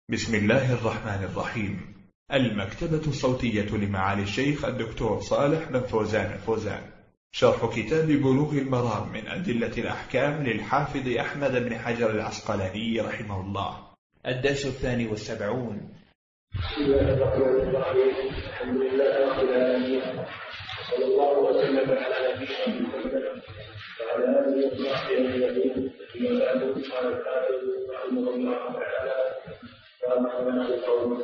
بسم الله الرحمن الرحيم. المكتبة الصوتية لمعالي الشيخ الدكتور صالح بن فوزان الفوزان، شرح كتاب بلوغ المرام من أدلة الأحكام للحافظ أحمد بن حجر العسقلاني رحمه الله، الدرس 72. بسم الله الرحمن الرحيم. الحمد لله رب العالمين، صلى الله وسلم على نبينا محمد وعلى آله وصحبه أجمعين. أما بعد، قال الحافظ رحمه الله تعالى: فأما القول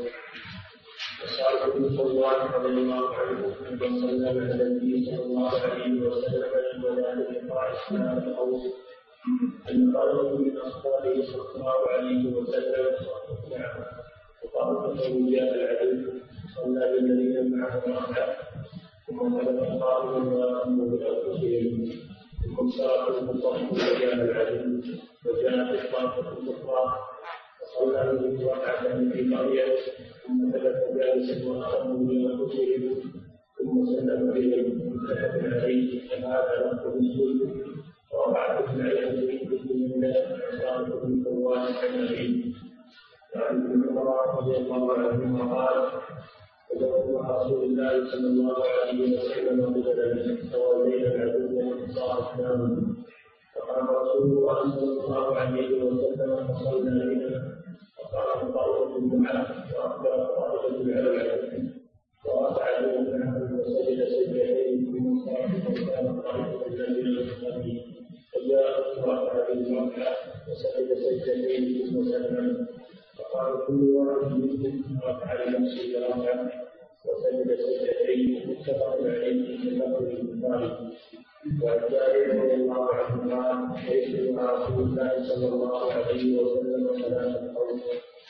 وصالح بن صلوان رضي الله عنه أن صلى على النبي صلى الله عليه وسلم الملائكة قال أثناء القول أن قال من أصحابه صلى الله عليه وسلم: نعم. وقال له: جاء العدل صلى بالذين معه ركعة ثم خلف الله وأمر بأنفسهم ثم صار المصطفى وجاء العدل وجاءت الطائفة الأخرى وصلى بهم ركعة في قرية ثم خلف جالسا وأمر بأنفسهم ثم سلم بهم متفق عليه فهذا لفظ مسلم. ورفعت العلم بسم الله وصالح بن صلوان النبي وعن ابن عمر رضي الله عنهما قال: وجاء رسول الله صلى الله عليه وسلم بدلا فولينا العدو وانتصار اسلام فقام رسول الله صلى الله عليه وسلم فصلنا بنا فقام طائفه معه واقبل طائفه على العدو ورفع معه وسجد سجدتين ثم صرف وكان طائفه من المسلمين فجاء ورفع بالركعه وسجد سجدتين ثم سلم فقال كل واحد منهم رفع لنفسه ركعه وسجد سجدتين متفق عليه في لفظ البخاري. وعن جابر رضي الله عنه قال: شهدت مع رسول الله صلى الله عليه وسلم صلاه الخوف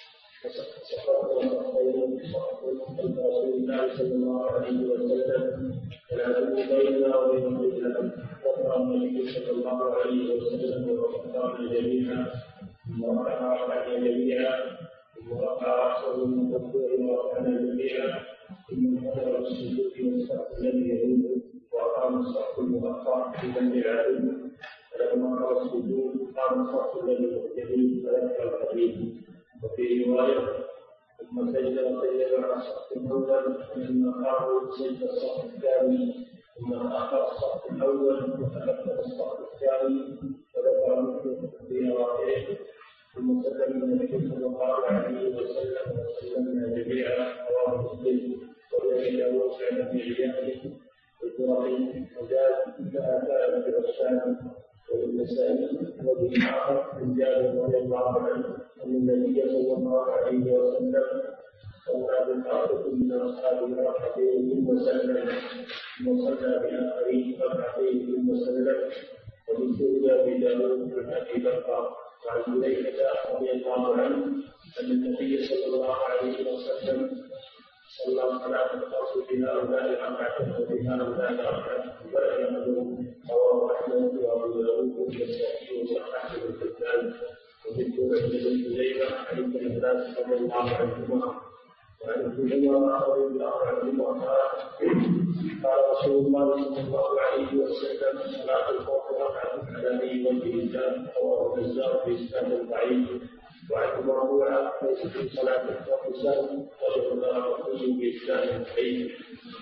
فسقط وصفين خلف رسول الله صلى الله عليه وسلم فلا بيننا وبين القبله وقرا النبي صلى الله عليه وسلم وفكرنا جميعا ثم رفعنا جميعا ثم رفع راسه من الركوع ورفعنا جميعا ثم انتظر السجود والصف الذي يعود واقام الصف المؤخر في جنب العدو فلما قام السجود قام الصف الذي يعود فذكر الحديث. وفي روايه: ثم سجد مع الصف الاول فلما قاموا سجد الصف الثاني ثم اخر الصف الاول وتذكر الصف الثاني فذكر مثله في روايته ثم سلم النبي صلى الله عليه وسلم وسلمنا جميعا. رواه مسلم. وذلك وسع في عياده وإبراهيم وزاد انتهى كان في الشام والنسائي. وفي آخر من جابر رضي الله عنه أن النبي صلى الله عليه وسلم صلى بالطائفة من أصحابه ركعتين ثم سلم ثم صلى بآخرين ركعتين ثم سلم. ومثل أبي داود بن أبي بكر وعن حذيفة رضي الله عنه أن النبي صلى الله عليه وسلم صلى صلاة الخوف بهؤلاء الركعتين وبهؤلاء الركعتين ويعلمون. رواه أحمد وأبو داود والنسائي وصححه ابن حبان. ومثل ابن حذيفة عن ابن عباس رضي الله عنهما وعن ابن عمر رضي الله عنهما قال رسول الله صلى الله عليه وسلم: صلاة الخوف ركعة على أي وجه الله. رواه البزار بإسناد ضعيف. وعن مرفوعة: ليس في صلاة الخوف سهل. وجعل الرسول بإسناد ضعيف.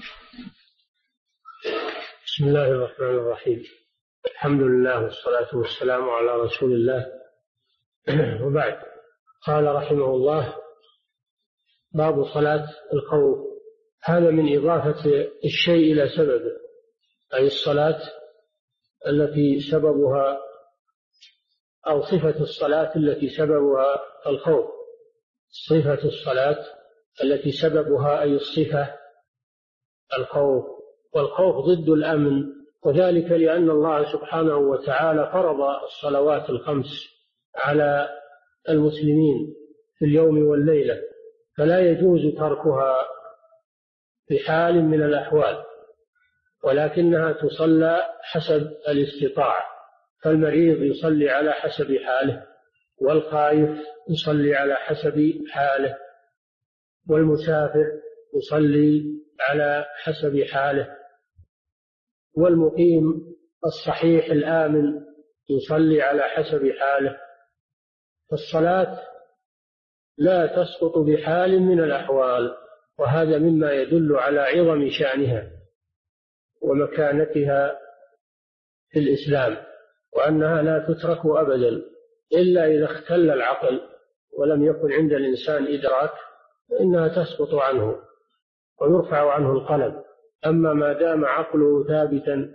بسم الله الرحمن الرحيم. الحمد لله والصلاة والسلام على رسول الله. وبعد، قال رحمه الله: باب صلاة الخوف. هذا من إضافة الشيء إلى سببه، أي الصلاة التي سببها أو صفة الصلاة التي سببها الخوف. صفة الصلاة التي سببها أي الصفة الخوف. والخوف ضد الأمن، وذلك لأن الله سبحانه وتعالى فرض الصلوات الخمس على المسلمين في اليوم والليلة، فلا يجوز تركها في حال من الأحوال، ولكنها تصلى حسب الاستطاعة. فالمريض يصلي على حسب حاله، والخائف يصلي على حسب حاله، والمسافر يصلي على حسب حاله، والمقيم الصحيح الآمن يصلي على حسب حاله. فالصلاة لا تسقط بحال من الأحوال، وهذا مما يدل على عظم شأنها ومكانتها في الإسلام، وأنها لا تترك أبدا إلا إذا اختل العقل ولم يكن عند الإنسان إدراك، فإنها تسقط عنه ويرفع عنه القلم. أما ما دام عقله ثابتا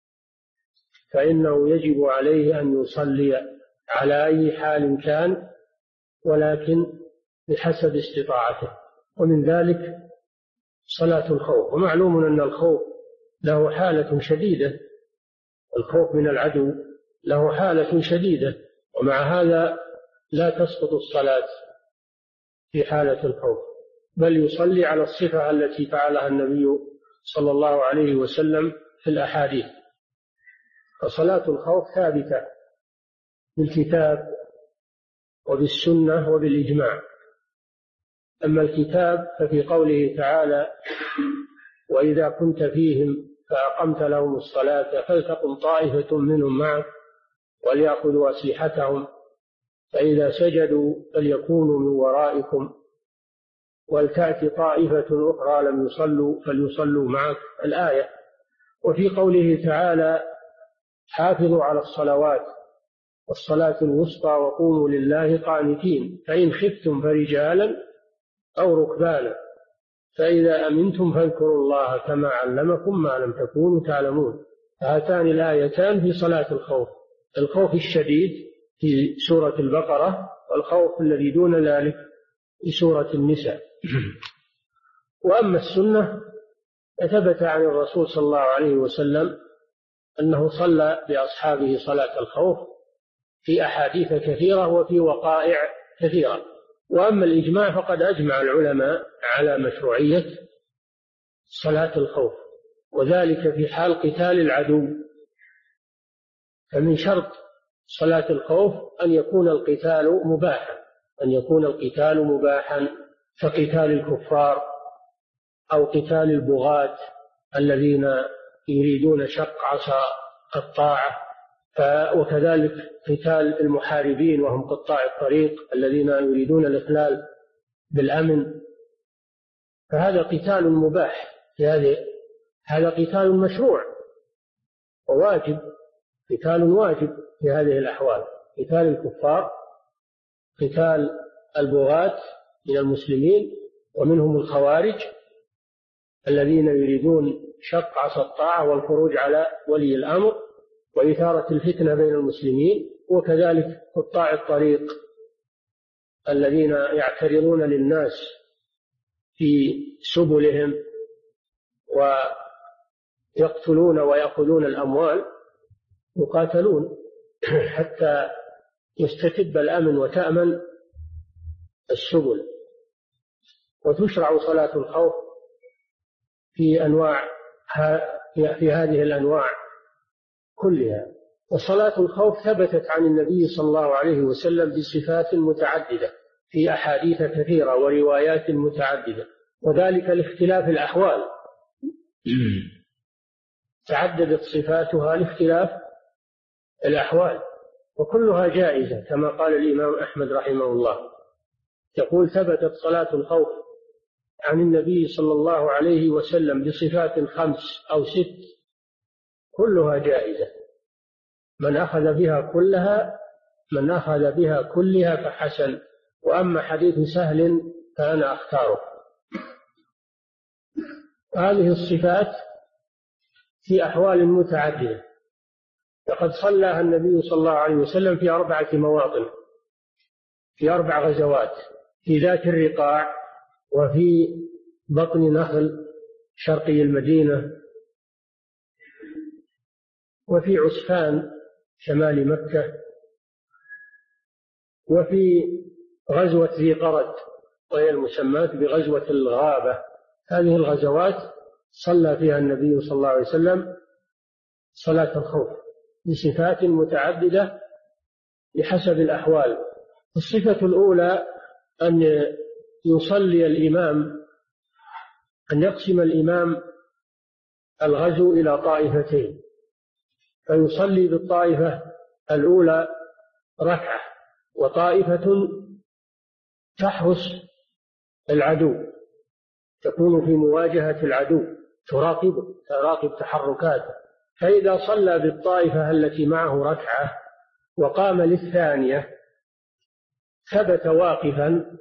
فإنه يجب عليه أن يصلي على أي حال كان، ولكن بحسب استطاعته. ومن ذلك صلاة الخوف، ومعلوم أن الخوف له حالة شديدة، الخوف من العدو له حالة شديدة، ومع هذا لا تسقط الصلاة في حالة الخوف، بل يصلي على الصفة التي فعلها النبي صلى الله عليه وسلم في الأحاديث. فصلاة الخوف ثابتة بالكتاب وبالسنة وبالإجماع. أما الكتاب ففي قوله تعالى: وإذا كنت فيهم فأقمت لهم الصلاة فلتقم طائفة منهم معك وليأخذوا أسلحتهم فإذا سجدوا فليكونوا من ورائكم ولتأتي طائفة أخرى لم يصلوا فليصلوا معك، الآية. وفي قوله تعالى: حافظوا على الصلوات والصلاة الوسطى وقوموا لله قانتين فإن خفتم فرجالا أو ركبانا فإذا أمنتم فاذكروا الله كما علمكم ما لم تكونوا تعلمون. هاتان الآيتان في صلاة الخوف، الخوف الشديد في سورة البقرة، والخوف الذي دون ذلك في سورة النساء. وأما السنة فثبت عن الرسول صلى الله عليه وسلم أنه صلى بأصحابه صلاة الخوف في أحاديث كثيرة وفي وقائع كثيرة. وأما الإجماع فقد أجمع العلماء على مشروعية صلاة الخوف، وذلك في حال قتال العدو. فمن شرط صلاة الخوف أن يكون القتال مباحا، أن يكون القتال مباحا كقتال الكفار أو قتال البغاة الذين يريدون شق عصا الطاعة، وكذلك قتال المحاربين وهم قطاع الطريق الذين يريدون الإخلال بالأمن. فهذا قتال مباح، هذا قتال مشروع وواجب، قتال واجب في هذه الأحوال، قتال الكفار، قتال البغاة من المسلمين ومنهم الخوارج الذين يريدون شق عصا الطاعة والخروج على ولي الأمر وإثارة الفتنة بين المسلمين، وكذلك قطاع الطريق الذين يعترضون للناس في سبلهم ويقتلون ويأخذون الأموال، يقاتلون حتى يستتب الأمن وتأمن السبل. وتشرع صلاة الخوف في أنواع، في هذه الأنواع كلها. وصلاة الخوف ثبتت عن النبي صلى الله عليه وسلم بصفات متعددة في أحاديث كثيرة وروايات متعددة، وذلك لاختلاف الأحوال، تعددت صفاتها لاختلاف الأحوال، وكلها جائزة كما قال الإمام أحمد رحمه الله، يقول: ثبتت صلاة الخوف عن النبي صلى الله عليه وسلم بصفات 5 أو 6 كلها جائزة، من أخذ بها كلها فحسن، وأما حديث سهل فأنا أختاره. هذه الصفات في أحوال متعددة، فقد صلىها النبي صلى الله عليه وسلم في 4 مواطن، في 4 غزوات، في ذات الرقاع، وفي بطن نخل شرقي المدينة، وفي عسفان شمال مكة، وفي غزوة ذي قرد وهي المسماة بغزوة الغابة. هذه الغزوات صلى فيها النبي صلى الله عليه وسلم صلاة الخوف بصفات متعددة بحسب الأحوال. الصفة الأولى أن يصلي الإمام، أن يقسم الإمام الغزو إلى طائفتين، فيصلي بالطائفة الأولى ركعة، وطائفة تحرس العدو، تكون في مواجهة العدو، تراقب تحركاته. فإذا صلى بالطائفة التي معه ركعة وقام للثانية ثبت واقفا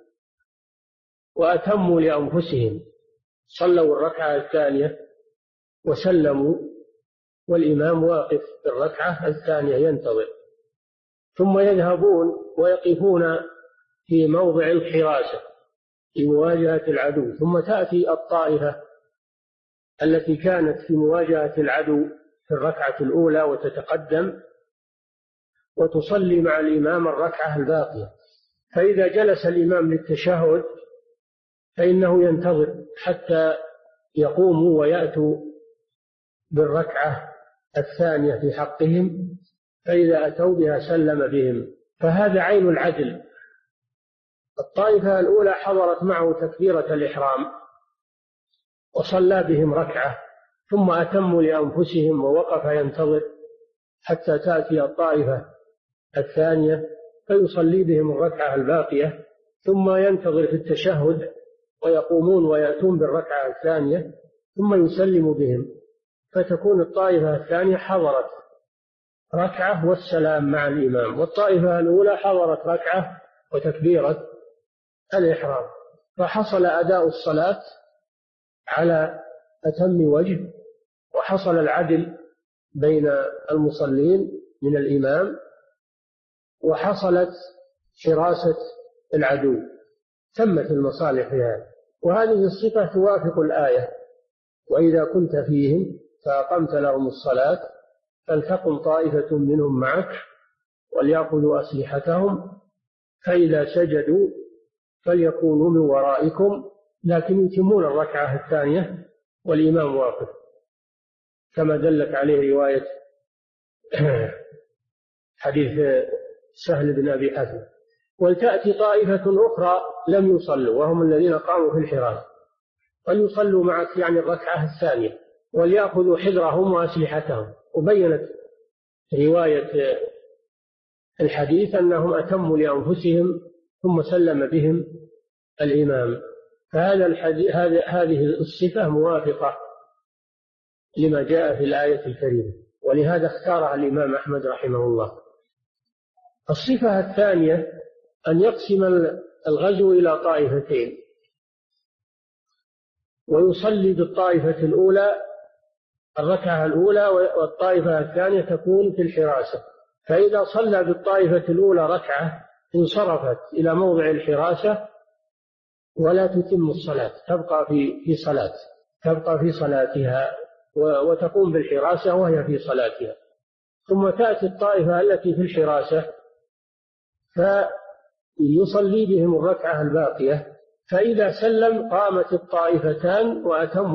وأتموا لأنفسهم، صلوا الركعة الثانية وسلموا والإمام واقف في الركعة الثانية ينتظر، ثم يذهبون ويقفون في موضع الحراسة في مواجهة العدو، ثم تأتي الطائفة التي كانت في مواجهة العدو في الركعة الأولى وتتقدم وتصلي مع الإمام الركعة الباقية. فإذا جلس الإمام للتشهد فإنه ينتظر حتى يقوموا ويأتوا بالركعة الثانية في حقهم، فإذا أتوا بها سلم بهم. فهذا عين العدل. الطائفة الأولى حضرت معه تكبيرة الإحرام وصلى بهم ركعة، ثم أتموا لأنفسهم ووقف ينتظر حتى تأتي الطائفة الثانية فيصلي بهم الركعة الباقية، ثم ينتظر في التشهد ويقومون ويأتون بالركعة الثانية ثم يسلم بهم، فتكون الطائفة الثانية حضرت ركعة والسلام مع الإمام، والطائفة الأولى حضرت ركعة وتكبيرة الإحرام، فحصل أداء الصلاة على أتم وجه، وحصل العدل بين المصلين من الإمام، وحصلت حراسة العدو، تمت المصالح في هذا. وهذه الصفة توافق الآية: وإذا كنت فيهم فأقمت لهم الصلاة فلتقم طائفة منهم معك وليأخذوا أسلحتهم فإذا سجدوا فليكونوا من ورائكم، لكن يتمون الركعة الثانية والإمام واقف، كما دلت عليه رواية حديث سهل بن أبي حاتم. ولتأتي طائفة أخرى لم يصلوا وهم الذين قاموا في الحراسة فليصلوا معك، يعني الركعة الثانية، وليأخذوا حذرهم وأسلحتهم. وبينت رواية الحديث أنهم أتموا لأنفسهم ثم سلم بهم الإمام. هذه الصفة موافقة لما جاء في الآية الكريمة، ولهذا اختارها الإمام أحمد رحمه الله. الصفة الثانية أن يقسم الغزو إلى طائفتين، ويصلي بالطائفة الأولى الركعة الأولى والطائفة الثانية تكون في الحراسة. فإذا صلى بالطائفة الأولى ركعة انصرفت إلى موضع الحراسة ولا تتم الصلاة، تبقى في صلاتها وتقوم بالحراسة وهي في صلاتها. ثم تأتي الطائفة التي في الحراسة فيصلي بهم الركعة الباقية، فإذا سلم قامت الطائفتان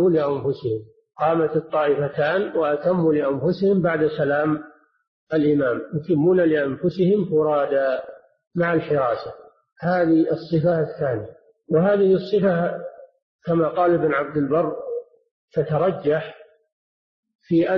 وأتموا لأنفسهم بعد سلام الإمام، يتمون لأنفسهم فرادا مع الحراسة. هذه الصفة الثانية. وهذه الصفة كما قال ابن عبد البر تترجح في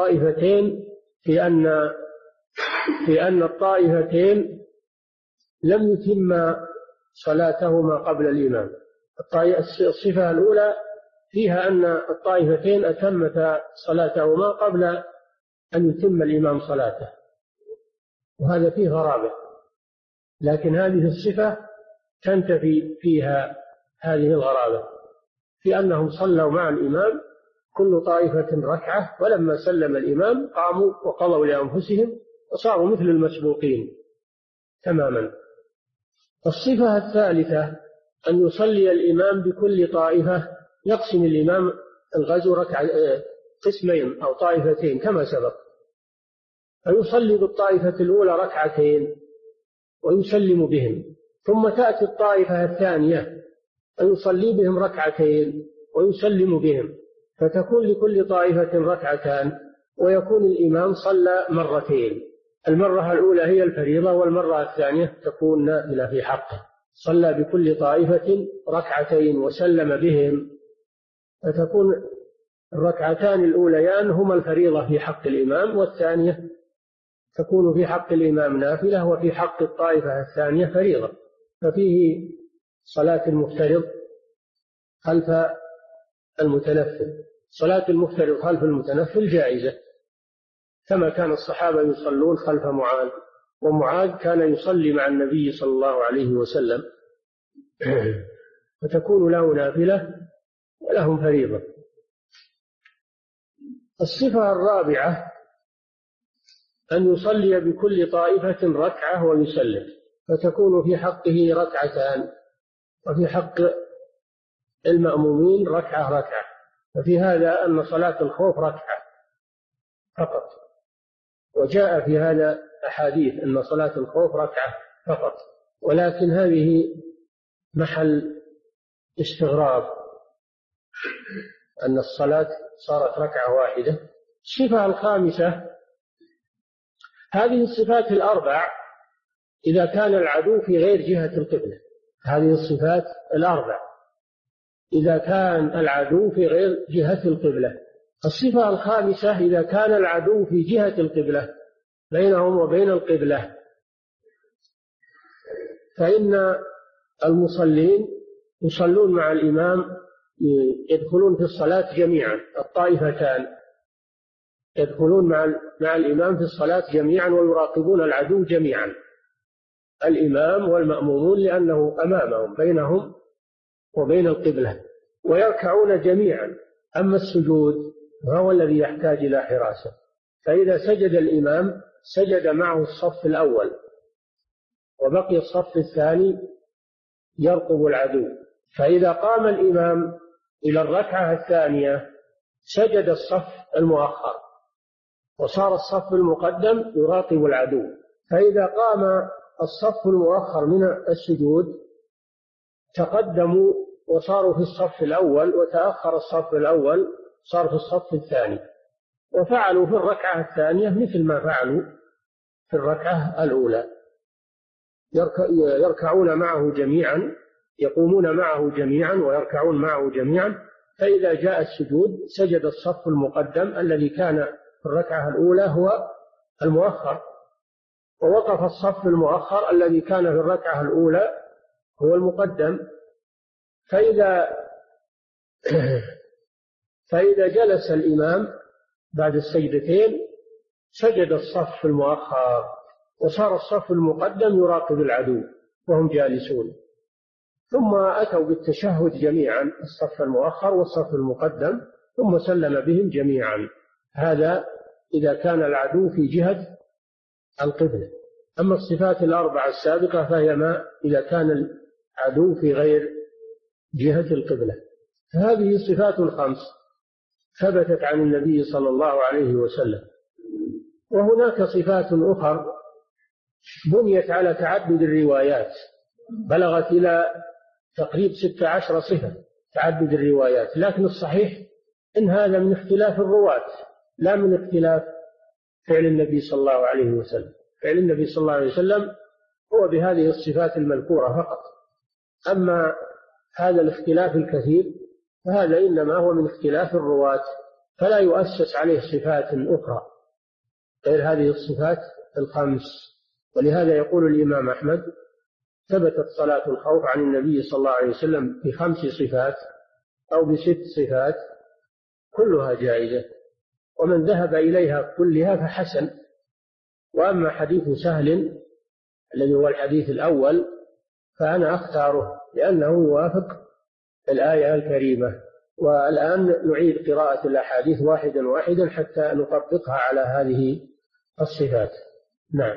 أن الطائفتين لم يتم صلاتهما قبل الإمام. الصفة الأولى فيها أن الطائفتين أتمتا صلاتهما قبل أن يتم الإمام صلاته، وهذا فيه غرابة. لكن هذه الصفة تنتفي فيها هذه الغرابة، في أنهم صلوا مع الإمام كل طائفة ركعة، ولما سلم الإمام قاموا وقضوا لأنفسهم وصاروا مثل المسبوقين تماما. الصفة الثالثة أن يصلي الإمام بكل طائفة، يقسم الإمام الغزو قسمين أو طائفتين كما سبق، فيصلي بالطائفة الأولى ركعتين ويسلم بهم، ثم تأتي الطائفة الثانية فيصلي بهم ركعتين ويسلم بهم، فتكون لكل طائفة ركعتان، ويكون الإمام صلى مرتين، المرة الأولى هي الفريضة والمرة الثانية تكون نافلة في حقه. صلى بكل طائفة ركعتين وسلم بهم، فتكون الركعتان الأوليان هما الفريضة في حق الإمام، والثانية تكون في حق الإمام نافلة، وفي حق الطائفة الثانية فريضة. ففيه صلاة المفترض خلف المتنفل. صلاة المفترض خلف المتنفل جائزة، كما كان الصحابة يصلون خلف معاذ، ومعاذ كان يصلي مع النبي صلى الله عليه وسلم، فتكون له نافلة ولهم فريضة. الصفة الرابعة أن يصلي بكل طائفة ركعة ويسلم، فتكون في حقه ركعتان، وفي حق المأمومين ركعة. ففي هذا أن صلاة الخوف ركعة فقط، وجاء في هذا أحاديث أن صلاة الخوف ركعة فقط، ولكن هذه محل استغراب أن الصلاة صارت ركعة واحدة. الصفة الخامسة، هذه الصفات الأربع إذا كان العدو في غير جهة القبلة. هذه الصفات الأربع إذا كان العدو في غير جهة القبلة. الصفة الخامسة إذا كان العدو في جهة القبلة بينهم وبين القبلة، فإن المصلين يصلون مع الإمام، يدخلون في الصلاة جميعا، الطائفتان يدخلون مع الإمام في الصلاة جميعا ويراقبون العدو جميعا، الإمام والمأمومون، لأنه أمامهم بينهم وبين القبلة، ويركعون جميعا. أما السجود فهو الذي يحتاج إلى حراسة، فإذا سجد الإمام سجد معه الصف الأول، وبقي الصف الثاني يرقب العدو. فإذا قام الإمام إلى الركعة الثانية سجد الصف المؤخر، وصار الصف المقدم يراقب العدو. فإذا قام الصف المؤخر من السجود تقدموا وصاروا في الصف الأول، وتأخر الصف الأول صار في الصف الثاني، وفعلوا في الركعة الثانية مثل ما فعلوا في الركعة الأولى، يركعون معه جميعا، يقومون معه جميعا ويركعون معه جميعا. فإذا جاء السجود سجد الصف المقدم الذي كان في الركعة الأولى هو المؤخر، ووقف الصف المؤخر الذي كان في الركعة الأولى هو المقدم. فإذا جلس الإمام بعد السجدتين سجد الصف المؤخر، وصار الصف المقدم يراقب العدو وهم جالسون، ثم أتوا بالتشهد جميعا، الصف المؤخر والصف المقدم، ثم سلم بهم جميعا. هذا إذا كان العدو في جهة القبلة. أما الصفات الأربعة السابقة فهي ما إذا كان العدو في غير جهة القبلة. هذه الصفات الخمس ثبتت عن النبي صلى الله عليه وسلم. وهناك صفات أخرى بنيت على تعدد الروايات، بلغت إلى تقريب 16 صفة تعدد الروايات، لكن الصحيح إن هذا من اختلاف الرواة لا من اختلاف فعل النبي صلى الله عليه وسلم. فعل النبي صلى الله عليه وسلم هو بهذه الصفات المذكورة فقط. أما هذا الاختلاف الكثير فهذا إنما هو من اختلاف الرواة، فلا يؤسس عليه صفات أخرى غير هذه الصفات الخمس. ولهذا يقول الإمام أحمد: ثبتت صلاة الخوف عن النبي صلى الله عليه وسلم ب5 صفات أو ب6 صفات كلها جائزة، ومن ذهب إليها كلها فحسن. وأما حديث سهل الذي هو الحديث الأول فأنا أختاره لأنه يوافق الآية الكريمة. والآن نعيد قراءة الأحاديث واحدا واحدا حتى نطبقها على هذه الصفات. نعم.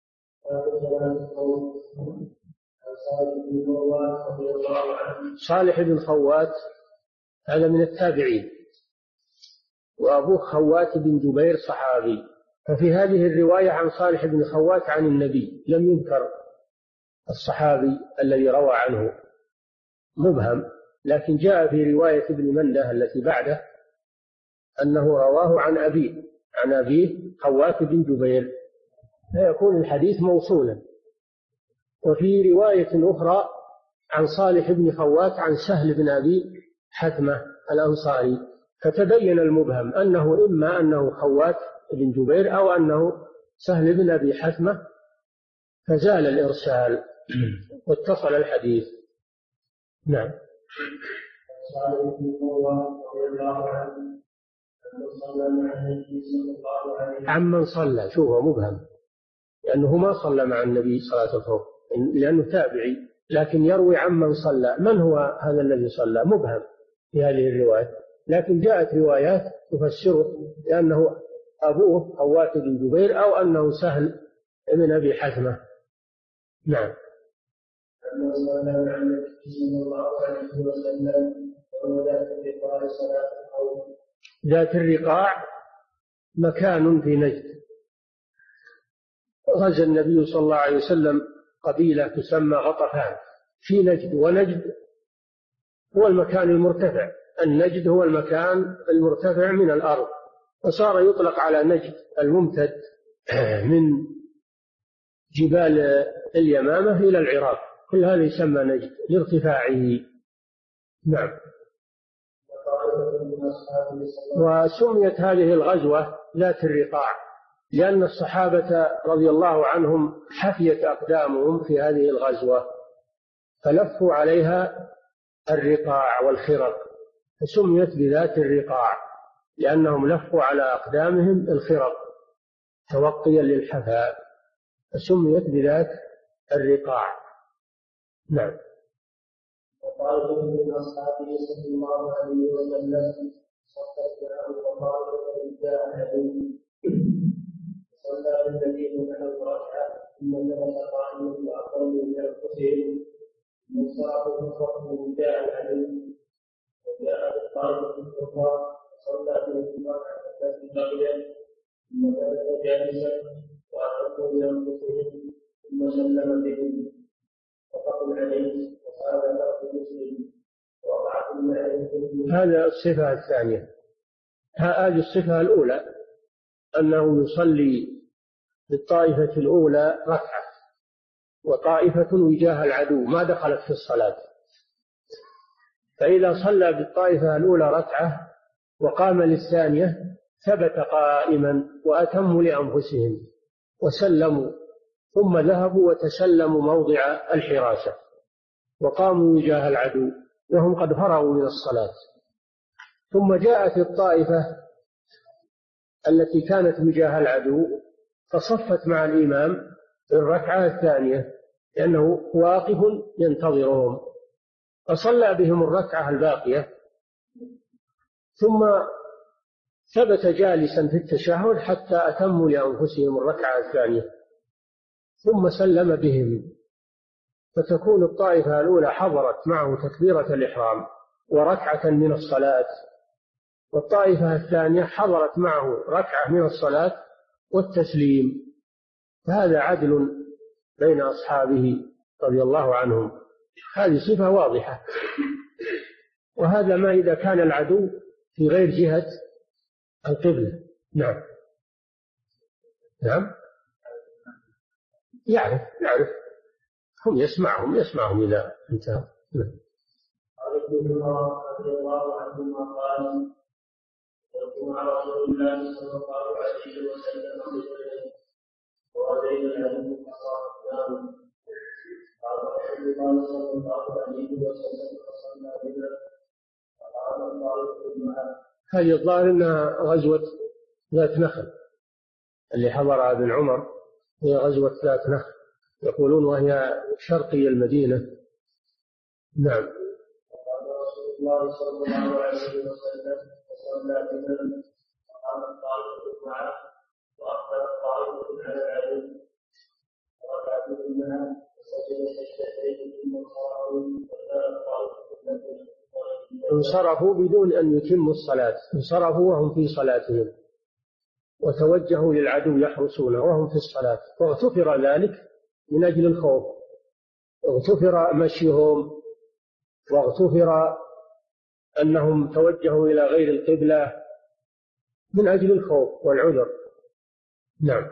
صالح بن خوات هذا من التابعين، وأبوه خوات بن جبير صحابي. ففي هذه الرواية عن صالح بن خوات عن النبي لم يذكر الصحابي الذي روى عنه، مبهم، لكن جاء في رواية ابن منده التي بعده أنه رواه عن أبيه خوات بن جبير، فيكون الحديث موصولا. وفي رواية أخرى عن صالح بن خوات عن سهل بن أبي حثمة الأنصاري، فتبين المبهم أنه إما أنه خوات بن جبير أو أنه سهل بن أبي حثمة، فزال الإرسال واتصل الحديث. نعم. عمن صلى، شوفه مبهم، لأنه ما صلى مع النبي صلاة الخوف لأنه تابعي، لكن يروي عمن صلى. من هو هذا الذي صلى؟ مبهم في هذه الرواية، لكن جاءت روايات تفسره لأنه أبوه أو واتد بن جبير أو أنه سهل بن أبي حثمة. نعم. ذات الرقاع مكان في نجد، غزا النبي صلى الله عليه وسلم قبيلة تسمى غطفان في نجد، ونجد هو المكان المرتفع، النجد هو المكان المرتفع من الأرض، وصار يطلق على نجد الممتد من جبال اليمامة إلى العراق، كل هذا يسمى نجد لارتفاعه. نعم. وسميت هذه الغزوة ذات الرقاع لأن الصحابة رضي الله عنهم حفيت أقدامهم في هذه الغزوة فلفوا عليها الرقاع والخرق، فسميت بذات الرقاع لأنهم لفوا على أقدامهم الخرق توقيا للحفاء، فسميت بذات الرقاع. نعم. وقال من أصحابه صلى الله عليه وسلم صلت معه وقال فإذا عليه صلى بالذين معه ركعة ثم جلس قائما وأقل من أنفسهم وانصرفوا من صفه جاء عليه وجاء الطائفة الأخرى صلى بهم ركعة التي بقيت ثم جلس جالسا وأقل من أنفسهم ثم سلم بهم وقبل عليه. هذا الصفة الثانية. هذه الصفة الأولى أنه يصلي بالطائفة الأولى ركعة وطائفة وجاه العدو ما دخلت في الصلاة، فإذا صلى بالطائفة الأولى ركعة وقام للثانية ثبت قائما وأتموا لأنفسهم وسلموا، ثم ذهبوا وتسلموا موضع الحراسة وقاموا وجاه العدو وهم قد فرغوا من الصلاة. ثم جاءت الطائفة التي كانت وجاه العدو فصفت مع الإمام في الركعة الثانية لأنه واقف ينتظرهم، فصلى بهم الركعة الباقية ثم ثبت جالسا في التشهد حتى أتموا لأنفسهم الركعة الثانية ثم سلم بهم، فتكون الطائفة الأولى حضرت معه تكبيرة الإحرام وركعة من الصلاة، والطائفة الثانية حضرت معه ركعة من الصلاة والتسليم، فهذا عدل بين أصحابه رضي الله عنهم. هذه صفة واضحة. وهذا ما إذا كان العدو في غير جهة القبلة. نعم. نعم. يعرف هم يسمعهم إذا انتهى. قال ابن عمر رضي الله عنهما قال كنت مع رسول الله صلى الله عليه وسلم وأتينا العدو فصارناه قال رسول الله صلى الله عليه وسلم فصلى بنا فقال الطائفة معه. هذه الظاهر أنها غزوة ذات نخل اللي حضرها ابن عمر، هي غزوة ذات نخل يقولون وهي شرقي المدينة. نعم. قال رسول الله صلى الله عليه وسلم فصلى بنا فقام الطائفة معه وأقبل الطائفة على العدو وركعوا منها وسجد سجدتين ثم انصرفوا وكان الطائفة التي انصرفوا بدون أن يتموا الصلاة، انصرفوا وهم في صلاتهم وتوجهوا للعدو يحرسونه وهم في الصلاة، واغتفر ذلك من أجل الخوف، اغتفر مشيهم واغتفر أنهم توجهوا إلى غير القبلة من أجل الخوف والعذر. نعم.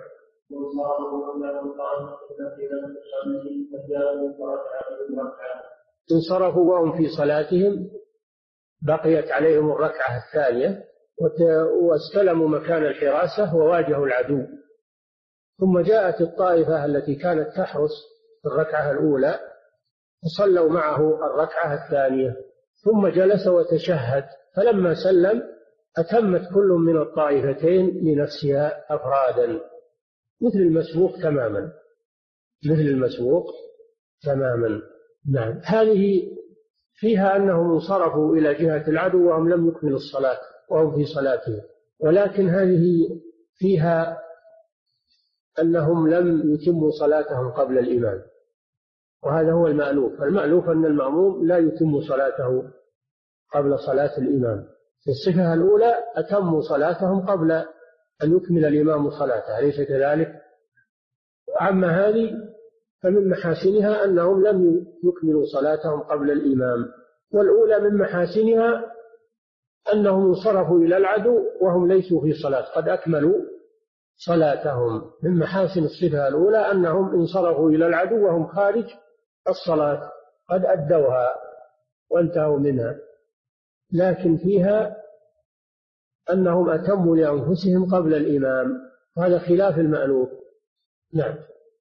انصرفوا وهم في صلاتهم بقيت عليهم الركعة الثانية واستلموا مكان الحراسة وواجهوا العدو، ثم جاءت الطائفة التي كانت تحرس الركعة الأولى وصلوا معه الركعة الثانية، ثم جلس وتشهد، فلما سلم أتمت كل من الطائفتين لنفسها أفرادا مثل المسبوق تماما، مثل المسبوق تماما. نعم. هذه فيها أنهم انصرفوا إلى جهة العدو وهم لم يكملوا الصلاة وهم في صلاتهم، ولكن هذه فيها أنهم لم يتموا صلاتهم قبل الإمام، وهذا هو المألوف. المألوف أن المأموم لا يتم صلاته قبل صلاة الإمام. في الصفة الأولى أتموا صلاتهم قبل أن يكمل الإمام صلاته، أليس كذلك؟ أما هذه فمن محاسنها أنهم لم يكملوا صلاتهم قبل الإمام. والأولى من محاسنها أنهم انصرفوا إلى العدو وهم ليسوا في صلاة، قد أكملوا صلاتهم. من محاسن الصفة الأولى أنهم انصرفوا إلى العدو وهم خارج الصلاة، قد أدوها وانتهوا منها. لكن فيها أنهم أتموا لأنفسهم قبل الإمام، هذا خلاف المألوف. نعم.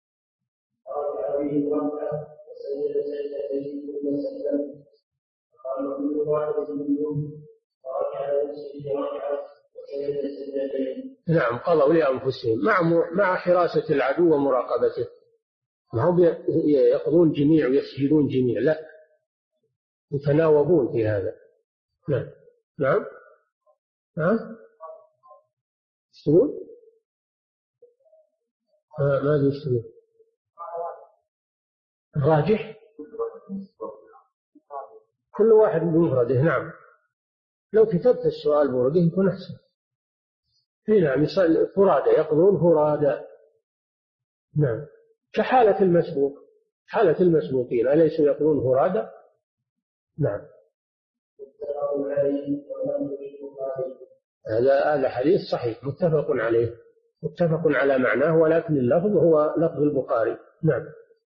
نعم، قضوا لأنفسهم مع حراسة العدو ومراقبته، ما هم يقضون جميع ويسجدون جميع، لا، يتناوبون في هذا. نعم. نعم. ها؟ يشترون؟ ماذا يشترون؟ الراجح كل واحد بمفرده. نعم، لو كتبت السؤال بورقه يكون أحسن. نعم، فرادى، يقضون فرادى. نعم، كحالة المسبوق، حالة المسبوقين أليسوا يقضون فرادى؟ نعم. هذا حديث صحيح متفق عليه، متفق على معناه، ولكن اللفظ هو لفظ البخاري. نعم.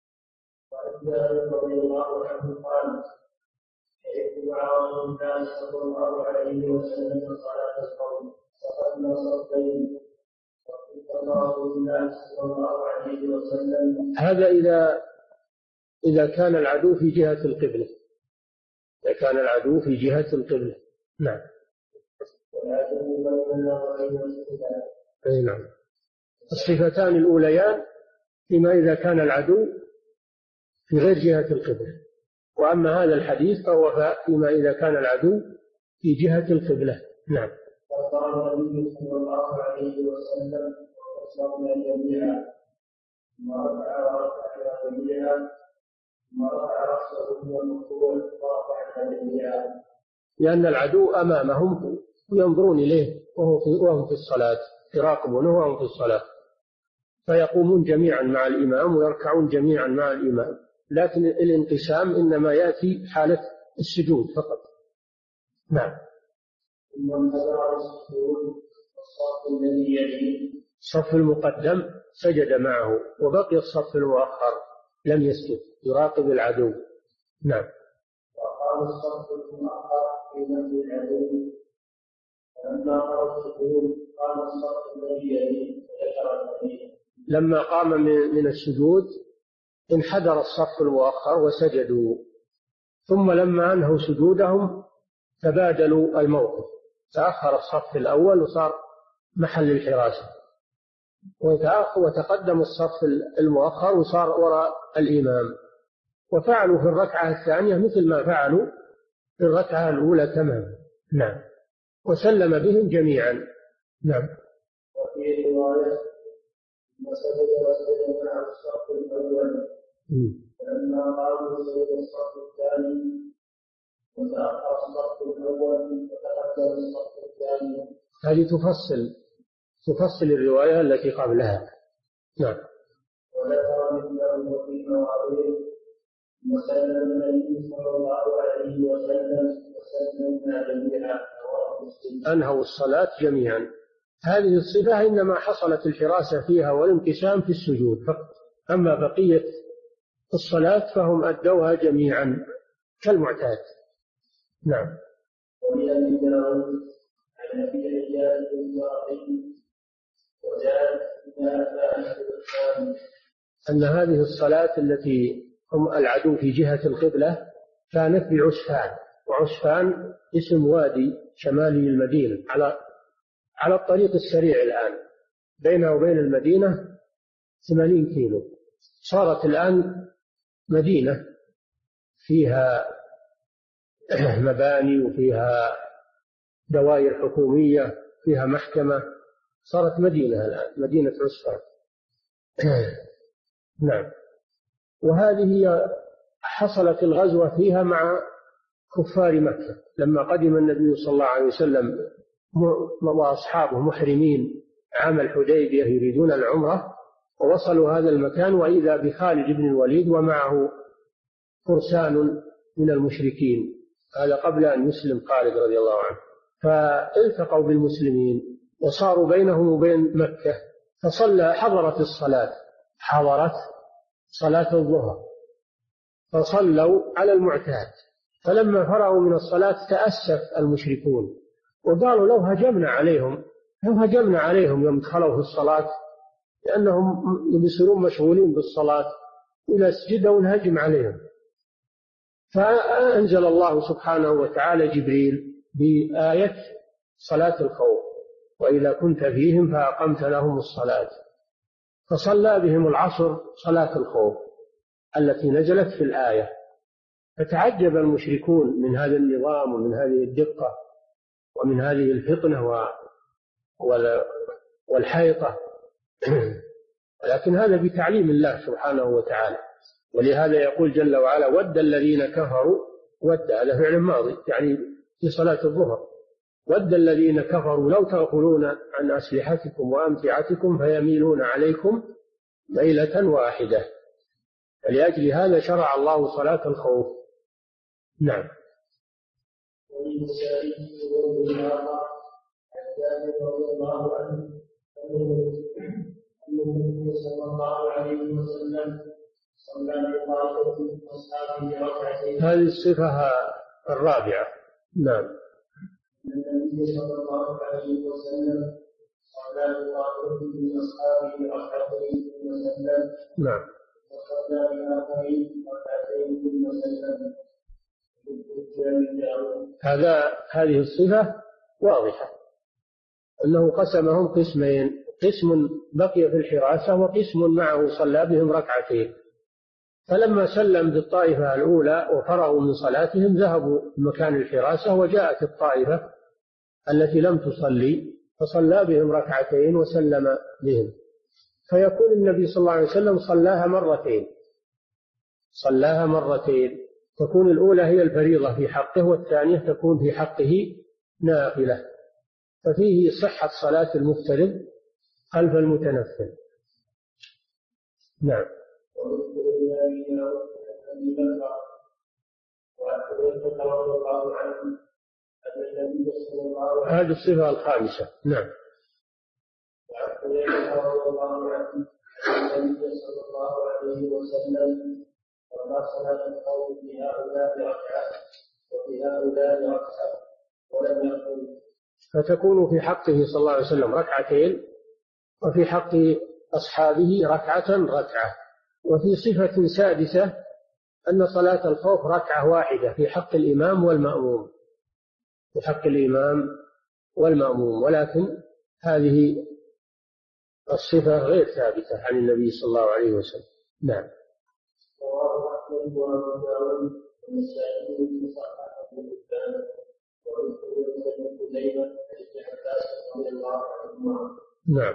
رضي الله عنه قال: شهدت مع رسول الله صلى الله عليه وسلم صلاة القوم صففنا صفين وقد رسول الله صلى الله عليه وسلم. هذا إذا كان العدو في جهة القبلة، إذا كان العدو في جهة القبلة. نعم. والعدو بيننا وبين القبلة. أي نعم. الصفتان الأوليان فيما إذا كان العدو في غير جهة القبلة، وأما هذا الحديث فهو فيما إذا كان العدو في جهة القبلة. نعم. وقال النبي صلى الله عليه وسلم: وصلنا جميعا ثم رفع جميعا ثم رفع رأسه من الركوع ورفعنا جميعا. لأن العدو أمامهم وينظرون إليه وهم في الصلاة، يراقبونه وهم في الصلاة، فيقومون جميعا مع الإمام ويركعون جميعا مع الإمام، لكن الانقسام إنما يأتي حالة السجود فقط. نعم. ثم انتظر السجود والصف الذي يليه، الصف المقدم سجد معه، وبقي الصف المؤخر لم يسجد يراقب العدو. نعم. وقام الصف المؤخر في نفس العدو، فلما قام السجود قام الصف الذي يليه وذكر الحديث. لما قام من السجود انحدر الصف المؤخر وسجدوا، ثم لما أنهوا سجودهم تبادلوا الموقف، تأخر الصف الأول وصار محل الحراسة، وتقدم الصف المؤخر وصار وراء الإمام، وفعلوا في الركعة الثانية مثل ما فعلوا في الركعة الأولى تماما. نعم. وسلم بهم جميعا. نعم. وفي رواية: وسجد مع الصف الأول، فلما قاموا سجد الصف الثاني، وتأخر الصف الأول وتقدم الصف الثاني. هذه تفصل الرواية التي قبلها. نعم. وذكر مثله وفي مواضيع: وسلم النبي صلى الله عليه وسلم وسلمنا جميعا. أنهوا الصلاة جميعا. هذه الصفة إنما حصلت الحراسة فيها والانقسام في السجود فقط، أما بقية الصلاة فهم أدوها جميعا كالمعتاد. نعم. ومن أبي داود عن أبي عياش بن واقد وجاءت بها فاحشة أن هذه الصلاة التي هم العدو في جهة القبلة كانت بعسفان، وعسفان اسم وادي شمالي المدينة على الطريق السريع الآن، بينه وبين المدينة 80 كيلو. صارت الآن مدينة فيها مباني وفيها دوائر حكومية، فيها محكمة، صارت مدينة الآن، مدينة عسفان. نعم. وهذه حصلت الغزوة فيها مع كفار مكة لما قدم النبي صلى الله عليه وسلم وأصحابه محرمين عام الحديبية يريدون العمرة، ووصلوا هذا المكان وإذا بخالد بن الوليد ومعه فرسان من المشركين، هذا قبل أن يسلم خالد رضي الله عنه، فالتقوا بالمسلمين وصاروا بينهم وبين مكة، حضرت صلاة الظهر، فصلوا على المعتاد. فلما فرغوا من الصلاة تأسف المشركون وقالوا لو هجمنا عليهم يوم دخلوا في الصلاة، لأنهم يصيرون مشغولين بالصلاة، إذا سجدوا نهجم عليهم. فأنزل الله سبحانه وتعالى جبريل بآية صلاة الخوف: وإذا كنت فيهم فأقمت لهم الصلاة، فصلى بهم العصر صلاة الخوف التي نزلت في الآية. فتعجب المشركون من هذا النظام ومن هذه الدقة ومن هذه الفطنة والحيطة، ولكن هذا بتعليم الله سبحانه وتعالى. ولهذا يقول جل وعلا: ود الذين كفروا، ود هذا فعل ماضي يعني في صلاة الظهر، ود الذين كفروا لو تغفلون عن أسلحتكم وأمتعتكم فيميلون عليكم ميلة واحدة. فلأجل هذا شرع الله صلاة الخوف. نعم. النبي صلى الله عليه وسلم صلى بطائفة من أصحابه ركعتين. هذه الصفة الرابعة. نعم. النبي صلى الله عليه وسلم صلى بطائفة من أصحابه ركعتين ثم سلم. نعم. وصلى بآخرين ركعتين ثم سلم. هذه الصفة واضحة، أنه قسمهم قسمين: قسم بقي في الحراسة وقسم معه صلى بهم ركعتين. فلما سلم بالطائفة الأولى وفرغوا من صلاتهم ذهبوا مكان الحراسة، وجاءت الطائفة التي لم تصلي فصلى بهم ركعتين وسلم بهم. فيكون النبي صلى الله عليه وسلم صلاها مرتين، تكون الأولى هي الفريضة في حقه والثانية تكون في حقه نافلة. ففيه صحة صلاة المفترض خلف المتنفل. نعم. هذه الصفة الخامسة. نعم. النبي صلى الله عليه وسلم صلى صلاة الخوف في هؤلاء ركعة وفي هؤلاء ركعة ولم يقل. فتكون في حقه صلى الله عليه وسلم ركعتين، وفي حق أصحابه ركعة. وفي صفة سادسة أن صلاة الخوف ركعة واحدة في حق الإمام والمأموم، ولكن هذه الصفة غير ثابتة عن النبي صلى الله عليه وسلم. نعم. نعم.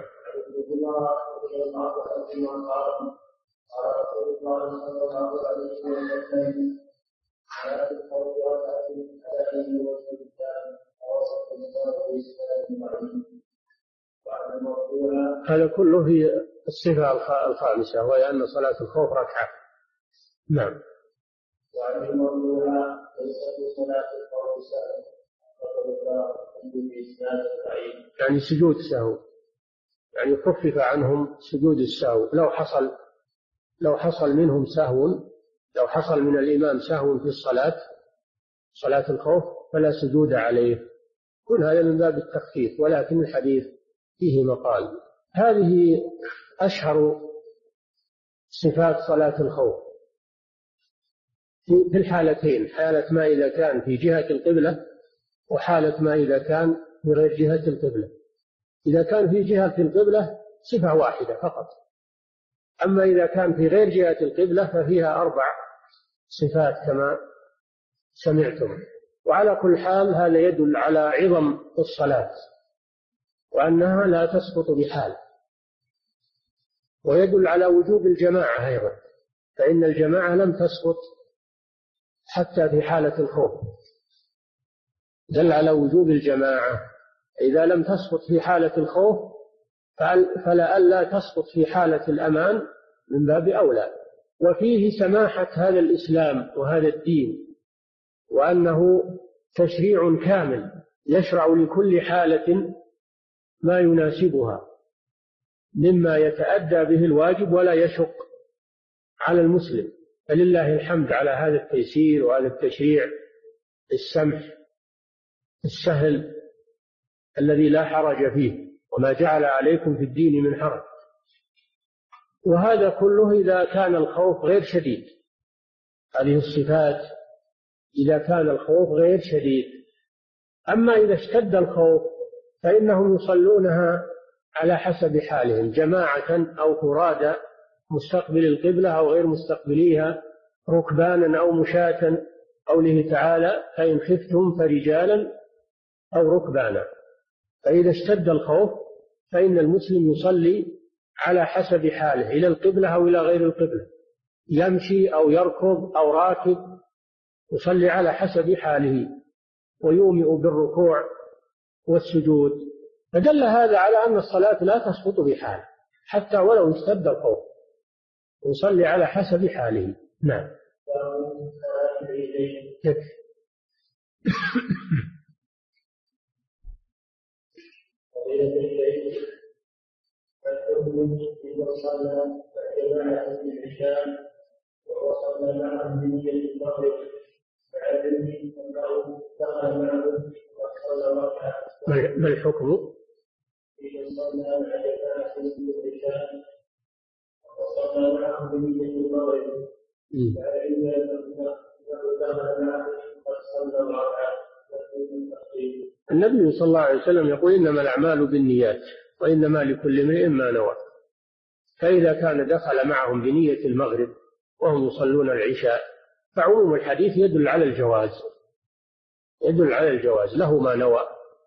هذا كله في الصفة الخامسة، وهي أن صلاة الخوف ركعة. نعم. وعن المرضوها ليست صلاة الخوف سهل، يعني سجود سهو، يعني خفف عنهم سجود السهو. لو حصل منهم سهو، لو حصل من الإمام سهو في صلاة الخوف فلا سجود عليه. كل هذا من باب التخفيف، ولكن الحديث فيه مقال. هذه أشهر صفات صلاة الخوف. في الحالتين، حالة ما إذا كان في جهة القبلة وحالة ما إذا كان في غير جهة القبلة. إذا كان في جهة القبلة صفة واحدة فقط، أما إذا كان في غير جهة القبلة ففيها 4 صفات كما سمعتم. وعلى كل حال هذا يدل على عظم الصلاة وأنها لا تسقط بحال، ويدل على وجوب الجماعة أيضا، فإن الجماعة لم تسقط حتى في حالة الخوف، دل على وجوب الجماعة. إذا لم تسقط في حالة الخوف فلئلا تسقط في حالة الأمان من باب أولى. وفيه سماحة هذا الإسلام وهذا الدين، وأنه تشريع كامل يشرع لكل حالة ما يناسبها مما يتأدى به الواجب ولا يشق على المسلم. فلله الحمد على هذا التيسير وهذا التشريع السمح السهل الذي لا حرج فيه، وما جعل عليكم في الدين من حرج. وهذا كله إذا كان الخوف غير شديد، هذه الصفات إذا كان الخوف غير شديد. أما إذا اشتد الخوف فإنهم يصلونها على حسب حالهم، جماعة أو فرادى، مستقبل القبلة أو غير مستقبليها، ركبانا أو مشاة، قوله تعالى فإن خفتم فرجالا أو ركبانا. فإذا اشتد الخوف فإن المسلم يصلي على حسب حاله، إلى القبلة أو إلى غير القبلة، يمشي أو يركض أو راكب، يصلي على حسب حاله ويومئ بالركوع والسجود. فدل هذا على أن الصلاة لا تسقط بحال حتى ولو اشتد الخوف، يصلي على حسب حاله. نعم. ما الحكم؟ النبي صلى الله عليه وسلم يقول إنما الأعمال بالنيات وإنما لكل امرئ ما نوى. فإذا كان دخل معهم بنية المغرب وهم يصلون العشاء فعموم الحديث يدل على الجواز، يدل على الجواز، له ما نوى،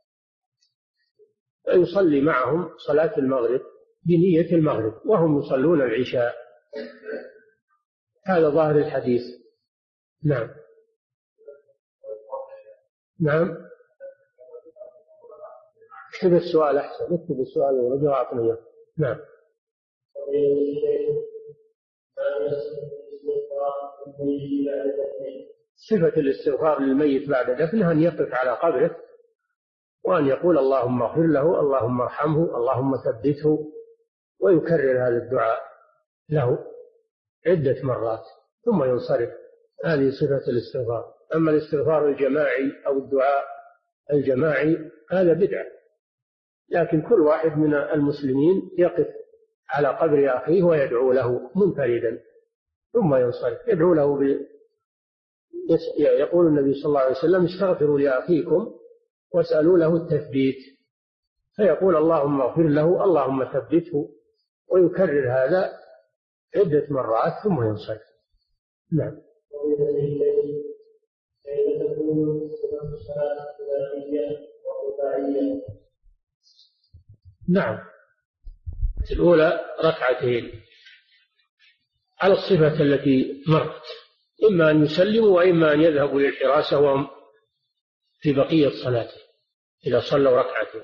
فيصلي معهم صلاة المغرب بنية المغرب وهم يصلون العشاء. هذا ظاهر الحديث. نعم. نعم. اكتب السؤال أحسن، اكتب السؤال ورجع أعطني. نعم. صفة الاستغفار للميت بعد دفنه أن يقف على قبره وأن يقول اللهم اغفر له، اللهم ارحمه، اللهم ثبته، ويكرر هذا الدعاء له عدة مرات ثم ينصرف. هذه صفة الاستغفار. أما الاستغفار الجماعي أو الدعاء الجماعي هذا بدعة، لكن كل واحد من المسلمين يقف على قبر أخيه ويدعو له منفردا ثم ينصرف، يدعو له يقول النبي صلى الله عليه وسلم استغفروا لأخيكم واسألوا له التثبيت، فيقول اللهم اغفر له، اللهم ثبته، ويكرر هذا عدة مرات ثم ينصرف. نعم. نعم. الأولى ركعتين على الصفة التي مرت، إما أن يسلموا وإما أن يذهبوا للحراسة وهم في بقية صلاته إذا صلوا ركعتين،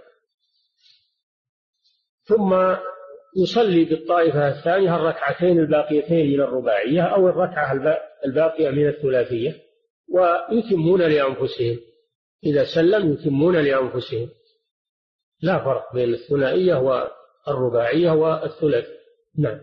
ثم يصلي بالطائفة الثانية الركعتين الباقيتين من الرباعية أو الركعة الباقية من الثلاثية، ويتمون لأنفسهم، إذا سلم يتمون لأنفسهم، لا فرق بين الثنائية والرباعية والثلاث. نعم.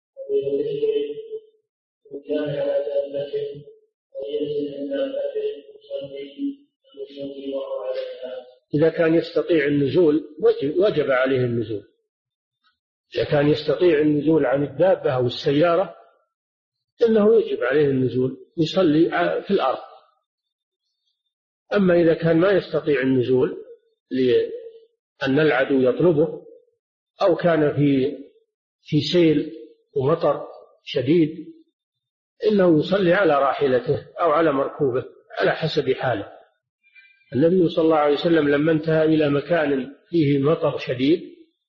إذا كان يستطيع النزول وجب عليه النزول، إذا كان يستطيع النزول عن الدابة أو السيارة إنه يجب عليه النزول يصلي في الأرض. أما إذا كان ما يستطيع النزول لأن العدو يطلبه، أو كان في سيل ومطر شديد، إنه يصلي على راحلته أو على مركوبه على حسب حاله. النبي صلى الله عليه وسلم لما انتهى إلى مكان فيه مطر شديد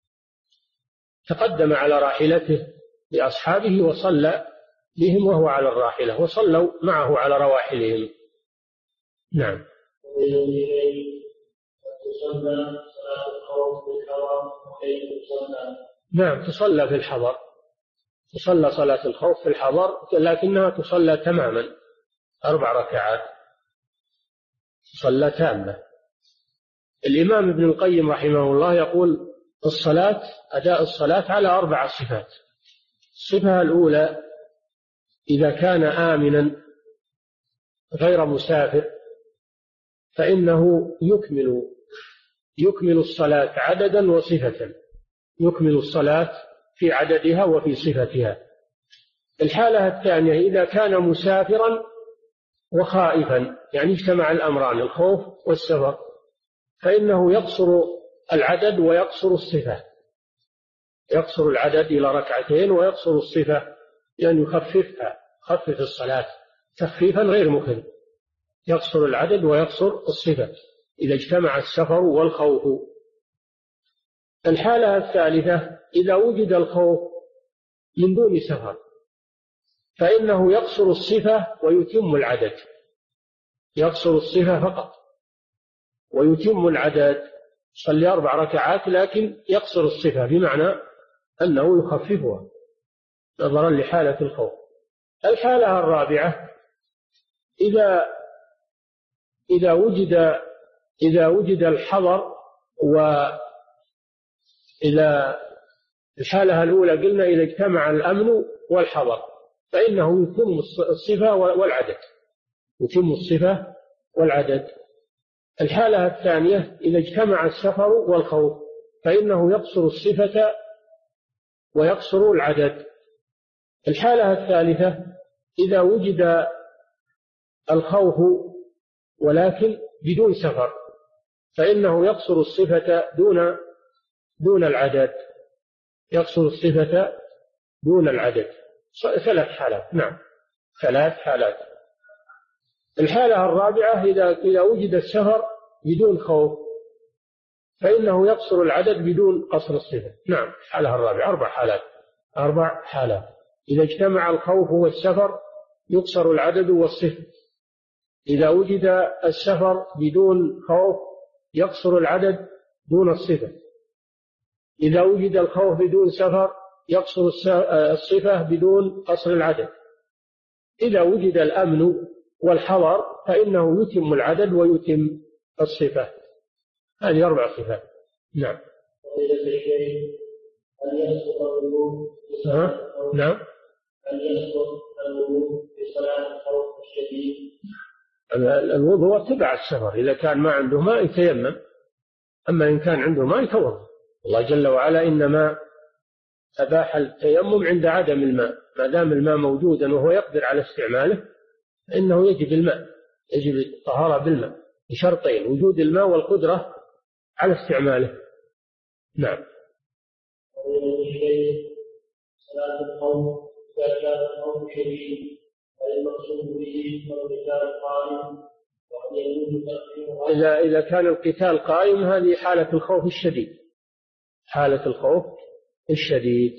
تقدم على راحلته بأصحابه وصلى بهم وهو على الراحلة، وصلوا معه على رواحلهم. نعم. نعم، تصلى في الحضر، تصلى صلاة الخوف في الحضر، لكنها تصلى تماما 4 ركعات، تصلى تامة. الإمام ابن القيم رحمه الله يقول الصلاة، أداء الصلاة على 4 صفات. الصفة الأولى إذا كان آمنا غير مسافر فإنه يكمل الصلاة عددا وصفة، يكمل الصلاة في عددها وفي صفتها. الحالة الثانية إذا كان مسافرا وخائفا، يعني اجتمع الأمران الخوف والسفر، فإنه يقصر العدد ويقصر الصفة، يقصر العدد إلى 2 ويقصر الصفة لأن يخففها، يخفف الصلاة تخفيفا غير مخل، يقصر العدد ويقصر الصفة إذا اجتمع السفر والخوف. الحالة الثالثة إذا وجد الخوف من دون سفر فإنه يقصر الصفة ويتم العدد، يقصر الصفة فقط ويتم العدد، يصلي 4 ركعات لكن يقصر الصفة، بمعنى أنه يخففها نظرا لحالة الخوف. الحالة الرابعة إذا وجد الحضر، وإذا الحالة الأولى قلنا إذا اجتمع الأمن والحضر فإنه يتم الصفة والعدد، يتم الصفة والعدد. الحالة الثانية إذا اجتمع السفر والخوف فإنه يقصر الصفة ويقصر العدد. الحالة الثالثة إذا وجد الخوف ولكن بدون سفر فإنه يقصر الصفة دون العدد، يقصر الصفة دون العدد. 3 حالات. نعم، 3 حالات. الحالة الرابعة إذا وجد السفر بدون خوف فإنه يقصر العدد بدون قصر الصفة. نعم، الحالة الرابعة 4 حالات، 4 حالات. إذا اجتمع الخوف والسفر يقصر العدد والصفة، إذا وجد السفر بدون خوف يقصر العدد دون الصفة، إذا وجد الخوف بدون سفر يقصر الصفة بدون قصر العدد، إذا وجد الأمن والحضر فإنه يتم العدد ويتم الصفة. هذه 4 صفات. نعم. نعم. الوضوء تبع السفر، إذا كان ما عنده ماء يتيمم، أما إن كان عنده ماء يتوضأ. الله جل وعلا إنما أباح التيمم عند عدم الماء، ما دام الماء موجودا وهو يقدر على استعماله فإنه يجب الماء، يجب الطهارة بالماء بشرطين: وجود الماء والقدرة على استعماله. نعم. صلاة الخوف إذا كان الخوف شديد فالمقصود به القتال قائم، إذا كان القتال قائم هذه حالة الخوف الشديد، حالة الخوف الشديد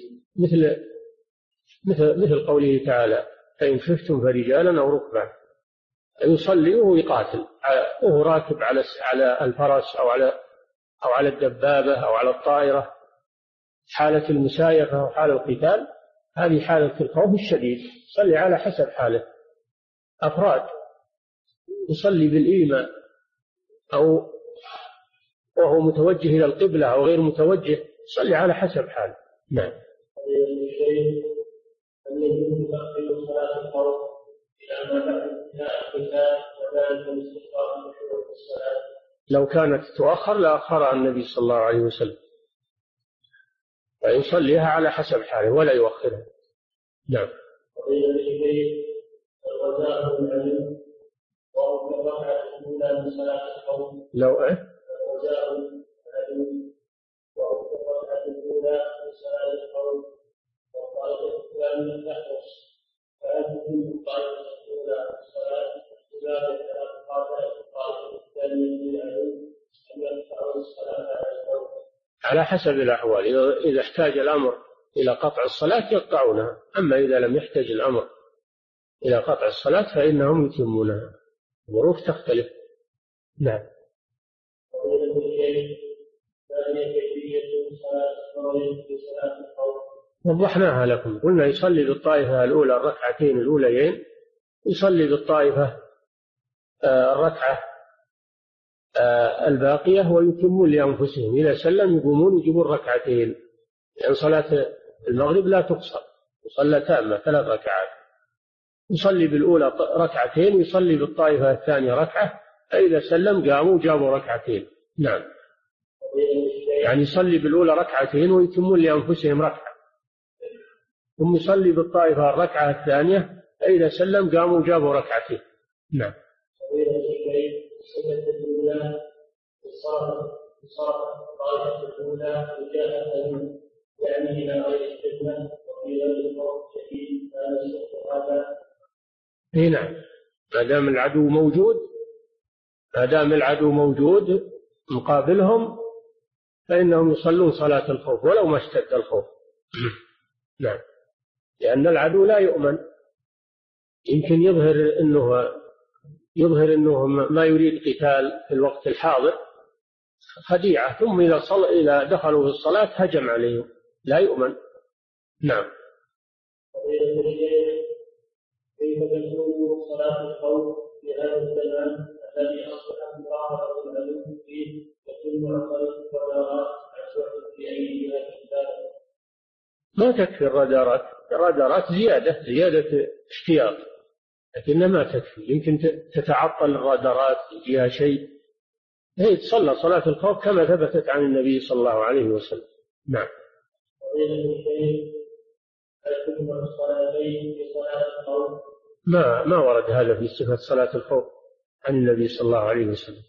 مثل قوله تعالى: فإن خفتم فرجالا أو ركبانا، يصلي وهو يقاتل وهو راكب على الفرس أو على الدبابة أو على الطائرة، حالة المسايفة وحالة القتال، هذه حالة الخوف الشديد. يصلي على حسب حاله. أفراد يصلي بالإيمان أو وهو متوجه إلى القبلة أو غير متوجه، يصلي على حسب حاله. نعم. لو كانت تؤخر لأخرها النبي صلى الله عليه وسلم، ويصليها على حسب حاله ولا يؤخرها. نعم. وجاءه العلم وهو في الركعة الأولى من صلاة الخوف. لو وجاءه العلم وهو في الركعة الأولى من صلاة الخوف والطائفة الثانية تحرص فهل تكون الطائفة الأولى من الصلاة إجابة على الطائفة الثانية للعلم أم يقطعون الصلاة على الخوف؟ على حسب الأحوال. إذا احتاج الأمر إلى قطع الصلاة يقطعونها، أما إذا لم يحتاج الأمر إلى قطع الصلاة فإنهم يتمونها. الظروف تختلف. نعم. وضحناها لكم، قلنا يصلي بالطائفة الأولى الركعتين الأوليين، يصلي بالطائفة الركعة الباقية ويتمون لأنفسهم. إذا سلم يقومون يجيبون ركعتين، لأن صلاة المغرب لا تقصر، يصلى تامة 3 ركعات. يصلي بالأولى ركعتين ويصلي بالطائفة الثانية ركعة، فإذا سلم قاموا جابوا ركعتين. نعم، يعني يصلي بالأولى ركعتين ويتمون لأنفسهم ركعة، ثم يصلي بالطائفة الركعة الثانية، فإذا سلم قاموا جابوا ركعتين. نعم. الطائفة الأولى وجاءت يعني إلى غير الفتنة وفي غير الخوف شديد هذا. نعم، ما دام العدو موجود مقابلهم فإنهم يصلون صلاة الخوف ولو ما اشتد الخوف. نعم، لأن العدو لا يؤمن، يمكن يظهر أنه ما يريد قتال في الوقت الحاضر خديعة، ثم إذا دخلوا في الصلاة هجم عليهم، لا يؤمن. نعم. كيف تكون صلاة الخوف في هذا الزمان الذي أصبحت مراقبة العلوم فيه يتم عن طريق الرادارات أسوأ في أي جهة كانت؟ ما تكفي الرادارات زيادة احتياط، لكنها ما تكفي. يمكن تتعطل الرادارات فيها شيء، هي تصلى صلاة الخوف كما ثبتت عن النبي صلى الله عليه وسلم. نعم. ما ورد هذا في صفة صلاة الخوف عن النبي صلى الله عليه وسلم.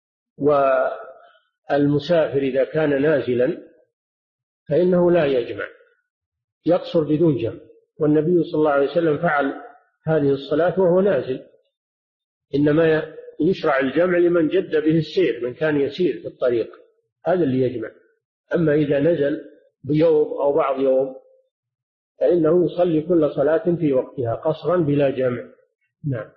والمسافر إذا كان نازلا فإنه لا يجمع، يقصر بدون جمع، والنبي صلى الله عليه وسلم فعل هذه الصلاة وهو نازل، إنما يشرع الجمع لمن جد به السير، من كان يسير في الطريق، هذا اللي يجمع. أما إذا نزل بيوم أو بعض يوم فإنه يصلي كل صلاة في وقتها قصرا بلا جمع. نعم.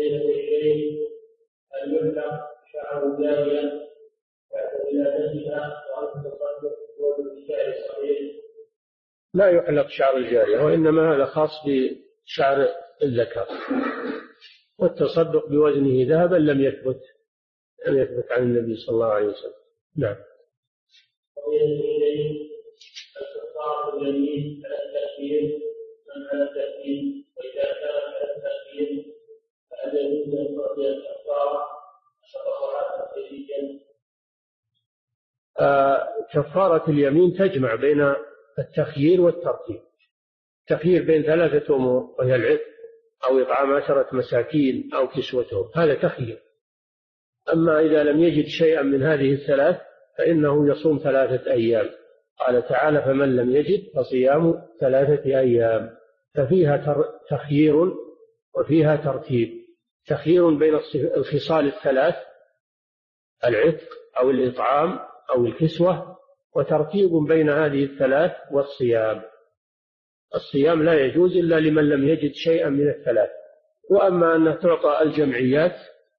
لا يحلق شعر الجارية، وإنما هذا خاص بشعر الذكر، والتصدق بوزنه ذهبا لم يثبت عن النبي صلى الله عليه وسلم. نعم. كفارة اليمين تجمع بين التخيير والترتيب، التخيير بين 3 أمور، وهي العتق أو إطعام 10 مساكين أو كسوتهم، هذا تخيير. أما إذا لم يجد شيئا من هذه ال3 فإنه يصوم 3 أيام. قال تعالى: فمن لم يجد فصيام 3 أيام. ففيها تخيير وفيها ترتيب، تخيير بين الخصال ال3، العتق أو الإطعام أو الكسوة، وترتيب بين هذه ال3 والصيام. الصيام لا يجوز إلا لمن لم يجد شيئا من ال3. وأما أن تعطى الجمعيات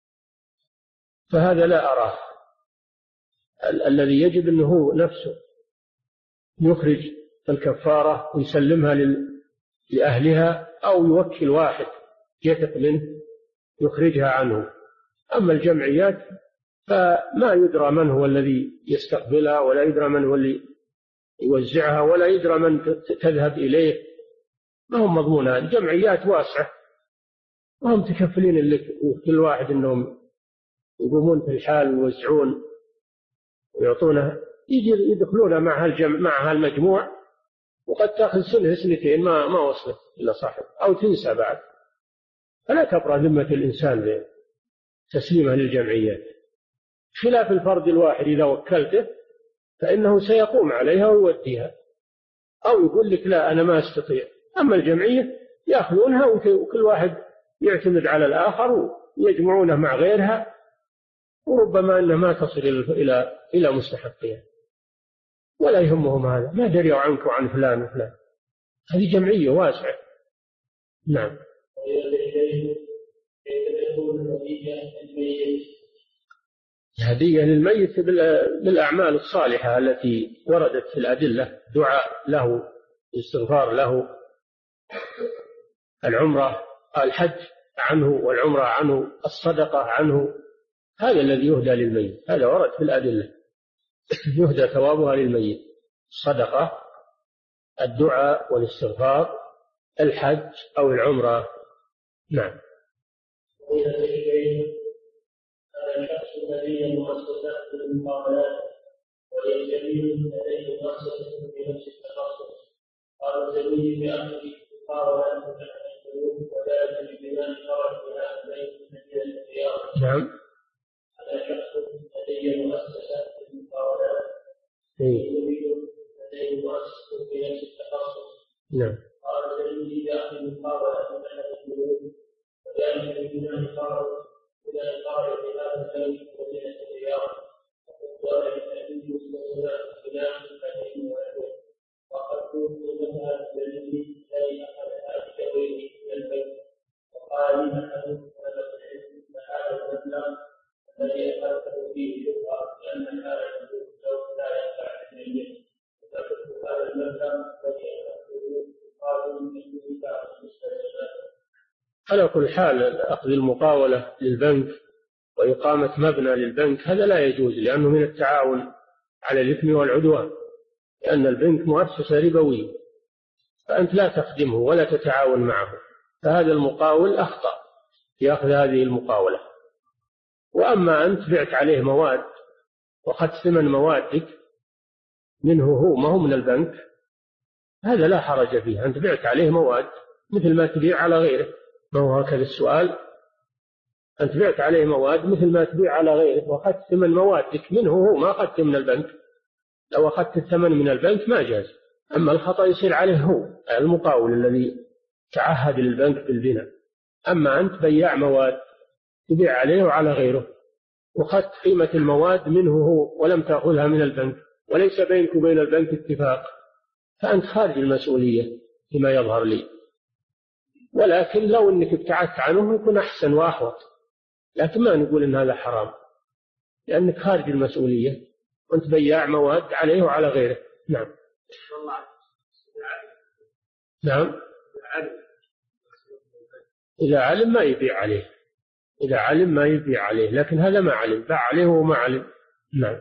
فهذا لا أراه. الذي يجب أنه نفسه يخرج الكفارة ويسلمها لأهلها، أو يوكل واحد يثق منه يخرجها عنه. أما الجمعيات فما يدرى من هو الذي يستقبلها، ولا يدرى من هو اللي يوزعها، ولا يدرى من تذهب إليه، ما هم مضمونها. الجمعيات واسعة وهم تكفلين لك كل واحد أنهم يقومون في الحال ويوزعون ويعطونه، يدخلون مع المجموع، وقد تأخذ سنة 2 ما وصلت إلا صاحب، أو تنسى بعد. فلا تبرأ ذمة الإنسان بتسليمه للجمعيات، خلاف الفرد الواحد إذا وكلته فإنه سيقوم عليها ويوديها، أو يقول لك لا أنا ما أستطيع. أما الجمعية يأخذونها وكل واحد يعتمد على الآخر ويجمعونه مع غيرها، وربما أنها ما تصل إلى مستحقها ولا يهمهم هذا، ما دريوا عنك وعن فلان وفلان. هذه جمعية واسعة. نعم. هدية للميت بالأعمال الصالحة التي وردت في الأدلة، دعاء له، استغفار له، العمرة، الحج عنه والعمرة عنه، الصدقة عنه، هذا الذي يهدى للميت، هذا ورد في الأدلة، يهدى ثوابها للميت: الصدقة، الدعاء والاستغفار، الحج أو العمرة. نعم. الشخص الذي مؤسسات المقاولات ويجري لديه مؤسسة في نفس التخصص، قال زميلي بأخذ مقاولات تحت الحدود وذلك ببناء فرع بناء البيت من مدينة الرياض. نعم. هذا شخص لديه مؤسسات المقاولات ويجري لديه مؤسسة في نفس التخصص. نعم. قال زميلي بأخذ مقاولات تحت الحدود وذلك ببناء فرع في هذا البيت من مدينة الرياض، وذلك النبي صلى الله عليه وسلم عليه وقد توفي منها الذي لا أحد أجدويه من البيت، وقال لي أحد هذا العلم هذا المبلغ الذي أخذته فيه شبهة لأن هذا الزوج لا ينفع من البيت، وتركت هذا المبلغ الذي أخذته قالوا من النساء المستشفى. على كل حال أخذ المقاولة للبنك وإقامة مبنى للبنك هذا لا يجوز، لأنه من التعاون على الإثم والعدوان، لأن البنك مؤسسة ربوية، فأنت لا تخدمه ولا تتعاون معه، فهذا المقاول أخطأ في أخذ هذه المقاولة. وأما أنت بعت عليه مواد وأخذت ثمن موادك منه هو ما هو من البنك، هذا لا حرج فيه، أنت بعت عليه مواد مثل ما تبيع على غيره، ما هو هكذا السؤال؟ أنت بعت عليه مواد مثل ما تبيع على غيره وأخذت ثمن موادك منه هو، ما أخذت من البنك. لو أخذت الثمن من البنك ما جاز. أما الخطأ يصير عليه هو المقاول الذي تعهد للبنك بالبناء. أما أنت بياع مواد تبيع عليه وعلى غيره وأخذت قيمة المواد منه هو ولم تأخذها من البنك وليس بينك وبين البنك اتفاق، فأنت خارج المسؤولية فيما يظهر لي. ولكن لو أنك ابتعدت عنه يكون أحسن وأحوط، لكن ما نقول إن هذا حرام، لأنك خارج المسؤولية وأنت بياع مواد عليه وعلى غيره. نعم. نعم. إذا علم ما يبيع عليه، إذا علم ما يبيع عليه، لكن هذا ما علم، باع عليه وما علم. نعم.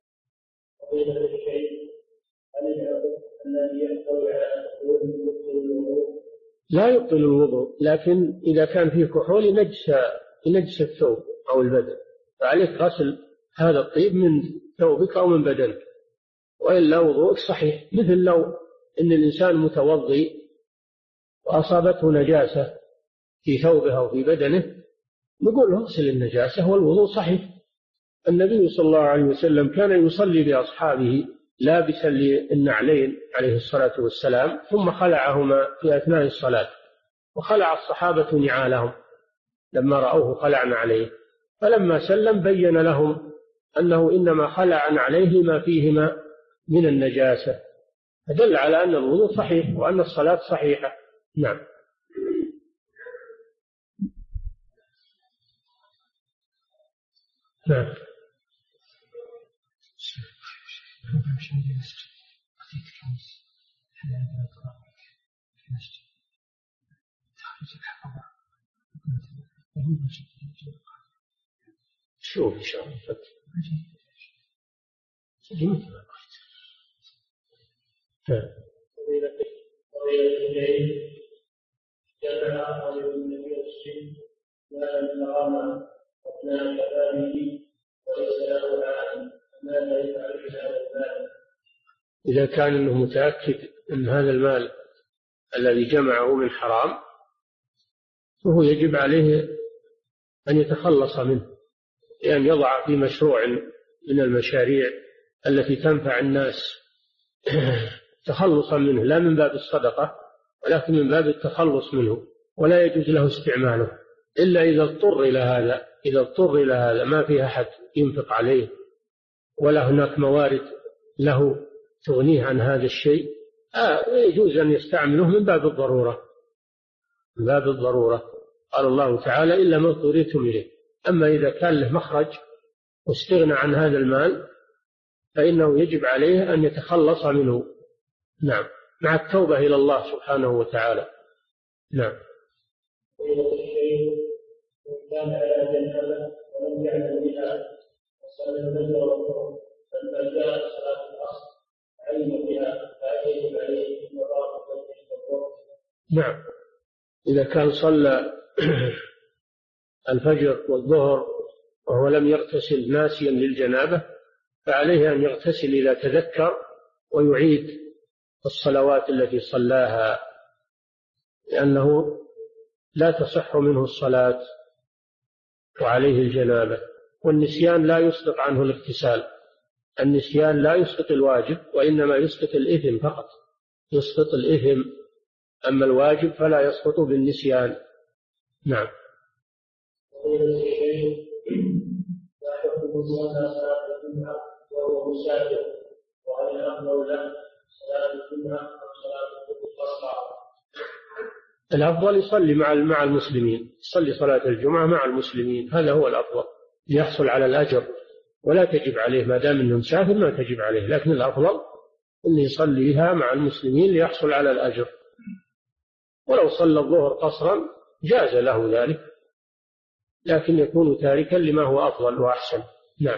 لا يبطل الوضوء، لكن إذا كان فيه كحول ينجس الثوب أو البدن، فعليك غسل هذا الطيب من ثوبك أو من بدنك، وإلا وضوءك صحيح. مثل لو أن الإنسان متوضي وأصابته نجاسة في ثوبه أو في بدنه، نقول له اغسل النجاسة والوضوء صحيح. النبي صلى الله عليه وسلم كان يصلي بأصحابه لابسا للنعلين عليه الصلاة والسلام، ثم خلعهما في أثناء الصلاة، وخلع الصحابة نعالهم لما رأوه خلعنا عليه، فلما سلم بين لهم أنه إنما خلعنا عليه لما فيهما من النجاسة، فدل على أن الوضوء صحيح وأن الصلاة صحيحة. نعم. نعم. شوف إن شاء الله إذا كان أنه متأكد أن هذا المال الذي جمعه من حرام وهو يجب عليه أن يتخلص منه، لأن يضع في مشروع من المشاريع التي تنفع الناس تخلصا منه، لا من باب الصدقة ولكن من باب التخلص منه، ولا يجوز له استعماله إلا إذا اضطر إلى هذا. إذا اضطر إلى هذا ما فيها أحد ينفق عليه ولا هناك موارد له تغنيه عن هذا الشيء، يجوز أن يستعمله من باب الضرورة. من باب الضرورة قال الله تعالى إلا ما اضطررتم إليه. أما إذا كان له مخرج واستغنى عن هذا المال فإنه يجب عليه أن يتخلص منه، نعم، مع التوبة إلى الله سبحانه وتعالى. نعم. كان على جنابه ولم يعلم بها وصلى الفجر والظهر فلما جاء صلاة العصر علم بها فأتيت عليه وضاق الفجر. نعم، إذا كان صلى الفجر والظهر وهو لم يغتسل ناسيا للجنابة فعليه أن يغتسل إذا تذكر ويعيد الصلوات التي صلاها، لأنه لا تصح منه الصلاة وعليه الجنابة. والنسيان لا يسقط عنه الاغتسال، النسيان لا يسقط الواجب وإنما يسقط الإثم فقط، يسقط الإثم، أما الواجب فلا يسقط بالنسيان. نعم. وهو مسافر وهل الأفضل له صلاة الجمعة أو صلاة القصر؟ الأفضل يصلي مع المسلمين، يصلي صلاة الجمعة مع المسلمين، هذا هو الأفضل ليحصل على الأجر، ولا تجب عليه ما دام أنه مسافر، ما تجب عليه، لكن الأفضل أن يصليها مع المسلمين ليحصل على الأجر. ولو صلى الظهر قصرا جاز له ذلك، لكن يكون تاركا لما هو أفضل وأحسن. نعم.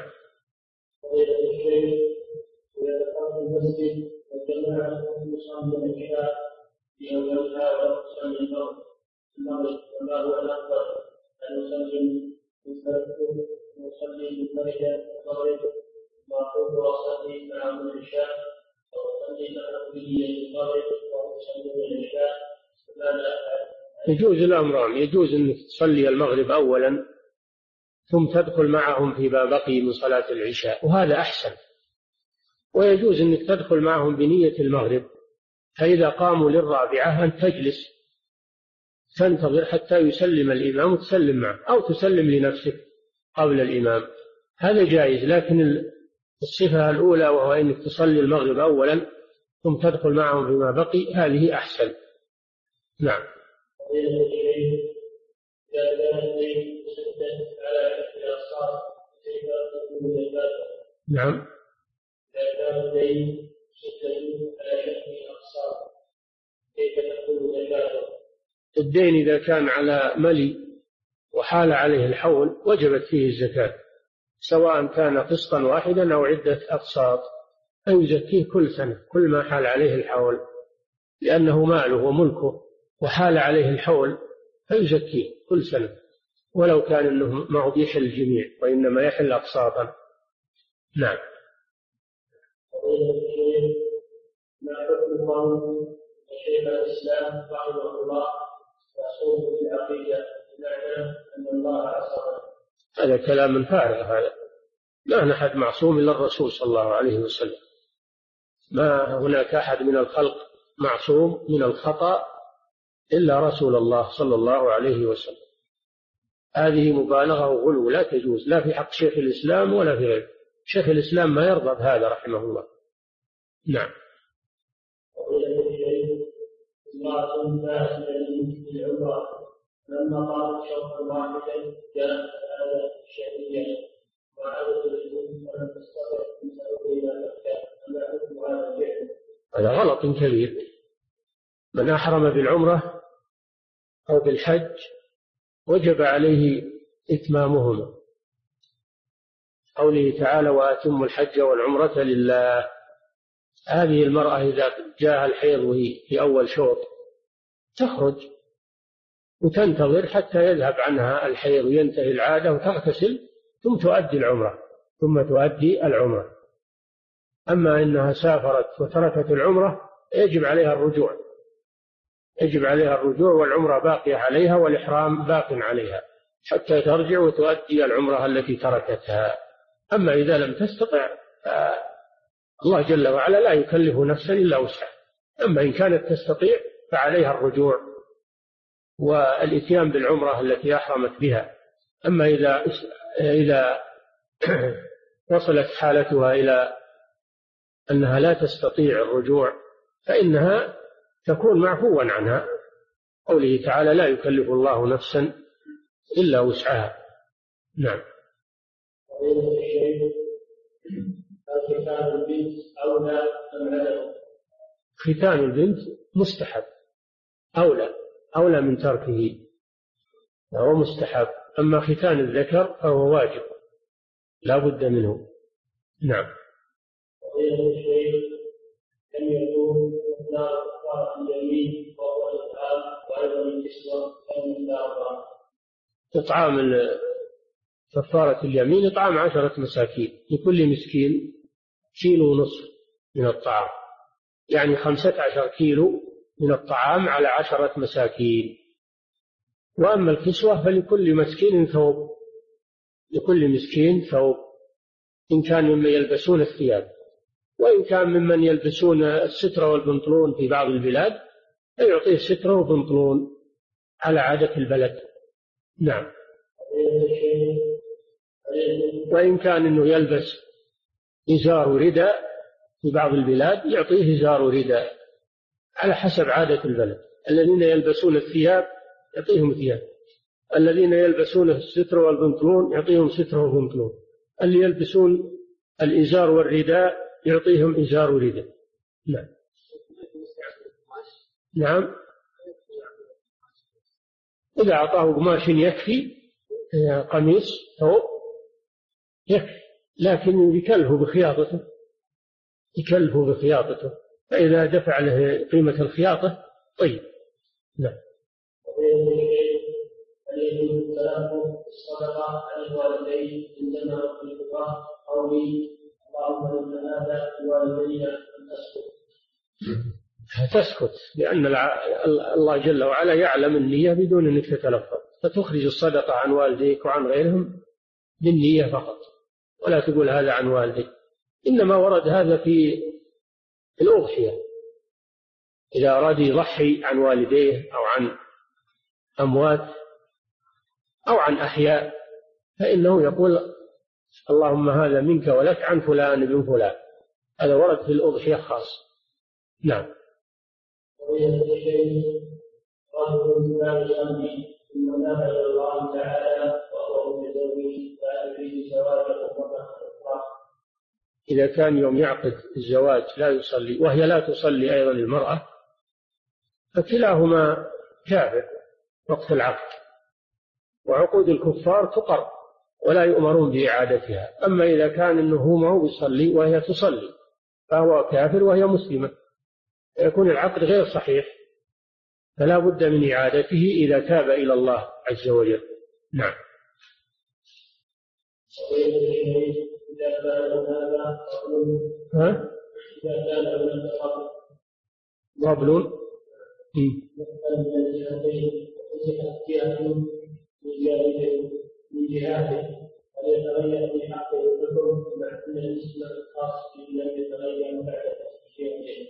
يجوز الأمران، يجوز أنك تصلي المغرب أولا ثم تدخل معهم فيما بقي من صلاة العشاء وهذا أحسن، ويجوز أنك تدخل معهم بنية المغرب، فإذا قاموا للرابعة أن تجلس تنتظر حتى يسلم الإمام وتسلم معه، أو تسلم لنفسك قبل الإمام، هذا جائز. لكن الصفة الأولى وهو أنك تصلي المغرب أولا ثم تدخل معهم فيما بقي هذه أحسن. نعم. نعم. الدين إذا كان على ملي وحال عليه الحول وجبت فيه الزكاة، سواء كان قسطا واحدا أو عدة أقساط، فيزكيه كل سنة كل ما حال عليه الحول، لأنه ماله وملكه وحال عليه الحول فيزكيه كل سنة، ولو كان أنه ما يحل الجميع وإنما يحل أقساطا. نعم. ما حكم قول شيخ الإسلام رحمه الله يصوم في العقيدة بمعنى أن الله عصمه؟ هذا كلام فارغ، هذا ما نحد معصوم إلا الرسول صلى الله عليه وسلم، ما هناك أحد من الخلق معصوم من الخطأ إلا رسول الله صلى الله عليه وسلم. هذه مبالغة وغلو لا تجوز، لا في حق شيخ الإسلام ولا في غيره. شيخ الإسلام ما يرضى بهذا رحمه الله. نعم. لما قال شوطا واحدا جاء هذا الشهرية وعادة الجنود ولم تستطع من سبب إلى مكة، أما حكم هذا الفعل؟ هذا غلط كبير. من أحرم بالعمرة أو بالحج وجب عليه إتمامهما، قوله تعالى وأتموا الحج والعمرة لله. هذه المرأة إذا جاء الحيض وهي في أول شوط تخرج وتنتظر حتى يذهب عنها الحيض وينتهي العادة وتغتسل ثم تؤدي العمرة. أما إنها سافرت وتركت العمرة يجب عليها الرجوع يجب عليها الرجوع، والعمرة باقية عليها والإحرام باق عليها حتى ترجع وتؤدي العمرة التي تركتها. أما إذا لم تستطع الله جل وعلا لا يكلف نفسا إلا وسعها. أما إن كانت تستطيع فعليها الرجوع والإتيان بالعمرة التي أحرمت بها. أما إذا وصلت حالتها إلى أنها لا تستطيع الرجوع فإنها تكون معفوا عنها، قوله تعالى لا يكلف الله نفسا إلا وسعها. نعم. ختان البنت أولى أم عدم؟ ختان البنت مستحب، أولى من تركه، هو مستحب. أما ختان الذكر فهو واجب لا بد منه. نعم. لم يكون لا كفارة اليمين وهو الإطعام وأيضا الكسوة إطعام كفارة اليمين إطعام 10 مساكين، لكل مسكين 1.5 كيلو من الطعام، يعني 15 كيلو من الطعام على 10 مساكين. وأما الكسوة فلكل مسكين ثوب، لكل مسكين ثوب، إن كان ممن يلبسون الثياب، وإن كان ممن يلبسون الستر والبنطلون في بعض البلاد فيعطيه ستر وبنطلون على عادة البلد. نعم. وإن كان أنه يلبس إزار ورداء في بعض البلاد يعطيه إزار ورداء على حسب عادة البلد. الذين يلبسون الثياب يعطيهم ثياب، الذين يلبسون الستر والبنطلون يعطيهم ستر وبنطلون، اللي يلبسون الإزار والرداء يعطيهم إزار ورداء. نعم. نعم. إذا أعطاه قماش يكفي، قميص ثوب يكفي، لكن يكلفه بخياطته، فإذا دفع له قيمة الخياطة طيب. نعم. الصدقة على الوالدين عندما يطلق قولي اللهم إن هذا الوالدين تسكت، لأن الله جل وعلا يعلم النية بدون أن تتلفظ، فتخرج الصدقة عن والديك وعن غيرهم بالنية فقط، ولا تقول هذا عن والدي. إنما ورد هذا في الأضحية، إذا أراد يضحي عن والديه أو عن أموات أو عن أحياء فإنه يقول اللهم هذا منك ولك عن فلان بن فلان، هذا ورد في الأضحية خاص. نعم. إذا كان يوم يعقد الزواج لا يصلي وهي لا تصلي أيضا المرأة فكلاهما كافر وقت العقد، وعقود الكفار تقر ولا يؤمرون بإعادتها. أما إذا كان أنه ما هو يصلي وهي تصلي فهو كافر وهي مسلمة، يكون العقد غير صحيح، فلا بد من إعادته إذا تاب إلى الله عز وجل. نعم. قبل من جهاته فليتغير في حقه الحكم مع أن الاسم الخاص لم يتغير بعد التشريع.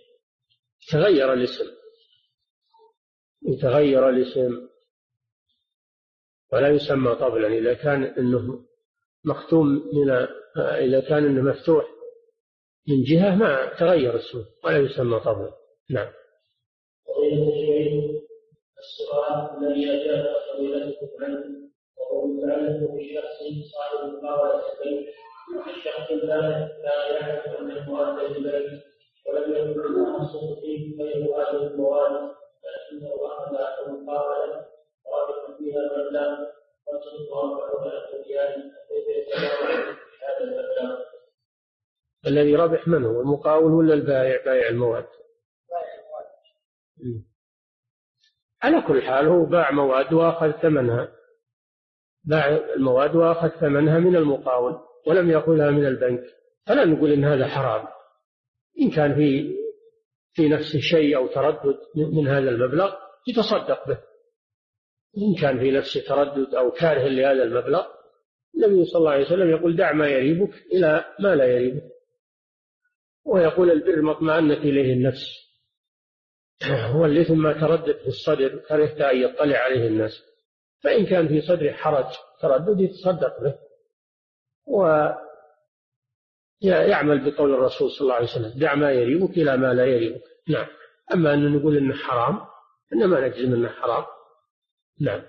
يتغير الاسم ولا يسمى طبلا إذا كان أنه مختوم إذا كان أنه مفتوح من جهة ما تغير اسمه ولا يسمى طبلا. نعم. السؤال الذي أجاب فضيلتكم عنه وهو متعلق بشخص صاحب مقاولة البيت، الشخص لا يعرف أن المواد البيت ولم يكن له أصل فيه غير هذه المواد، لكنه أخذ مقاولة رابطا فيها المبلغ الذي ربح من هو المقاول ولا البائع؟ بائع المواد. على كل حال هو باع مواد وأخذ ثمنها، باع المواد وأخذ ثمنها من المقاول ولم يأخذها من البنك، فلا نقول إن هذا حرام. إن كان في نفس الشيء أو تردد من هذا المبلغ يتصدق به. إن كان في نفسه تردد أو كاره لهذا المبلغ، النبي صلى الله عليه وسلم يقول: دع ما يريبك إلى ما لا يريبك. ويقول: البر ما اطمأنت إليه النفس، هو الإثم ما تردد في الصدر كرهت أن يطلع عليه الناس. فإن كان في صدره حرج تردد يتصدق به، ويعمل بقول الرسول صلى الله عليه وسلم: دع ما يريبك إلى ما لا يريبك. نعم. أما أن نقول إنه حرام، إنما نجزم إنه حرام. نعم.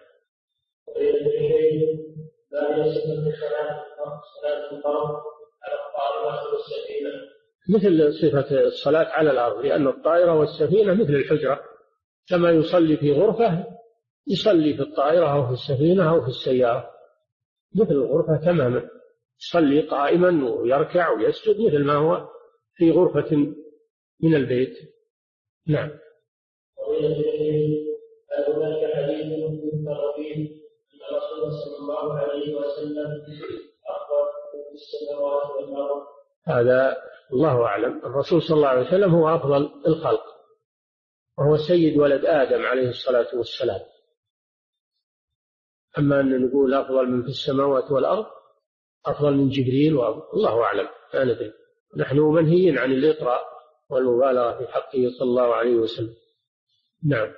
لا يصح صلاة الفرض على الطائرة والسفينة، مثل صفة الصلاة على الأرض، لأن الطائرة والسفينة مثل الحجرة، كما يصلي في غرفة يصلي في الطائرة أو في السفينة أو في السيارة، مثل الغرفة تماما، يصلي قائما ويركع ويسجد مثل ما هو في غرفة من البيت. نعم. هناك حديث يذكر فيه أن الرسول صلى الله عليه وسلم أخبر في السماوات والأرض. هذا الله أعلم. الرسول صلى الله عليه وسلم هو أفضل الخلق، وهو سيد ولد آدم عليه الصلاة والسلام. أما أن نقول أفضل من في السماوات والأرض، أفضل من جبريل، الله أعلم، لا ندري. نحن منهيين عن الإطراء والمبالغة في حقه صلى الله عليه وسلم. نعم.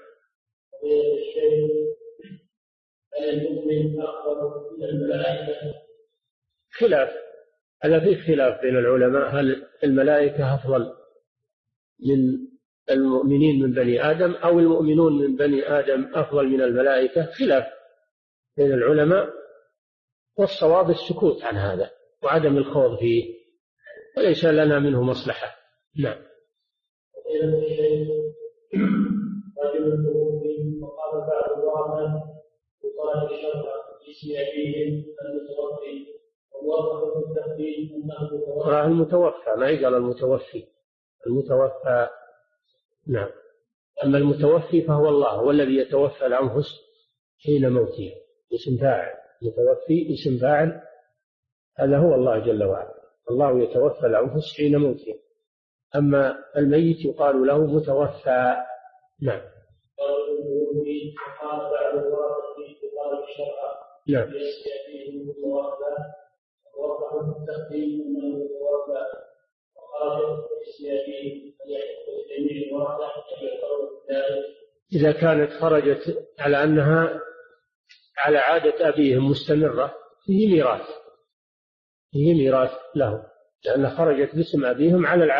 هل المؤمن أفضل من الملائكة؟ خلاف، هذا فيه خلاف بين العلماء، هل الملائكة أفضل من المؤمنين من بني آدم أو المؤمنون من بني آدم أفضل من الملائكة. خلاف بين العلماء، والصواب السكوت عن هذا وعدم الخوض فيه، وليس لنا منه مصلحة. نعم. رجل توفي وقال بعض الورثة بطلب شرع باسم أبيهم المتوفي، ووافق في التقديم أنه المتوفى، ما يقال المتوفي، المتوفى. نعم. أما المتوفي فهو الله، هو الذي يتوفى الأنفس حين موتها، اسم فاعل. متوفي اسم فاعل، هذا هو الله جل وعلا، الله يتوفى الأنفس حين موتها. أما الميت يقال له متوفى. نعم. وقال بعض الورثة بطلب شرع نعم. باسم أبيهم المتوفى، ووافق في التقديم أنه متوفى، وخرج باسم أبيهم فليحق لجميع الورثة أن يعترفوا بذلك. إذا كانت خرجت على أنها على عادة أبيهم مستمرة، فيه ميراث له، لأن خرجت باسم أبيهم على العادة.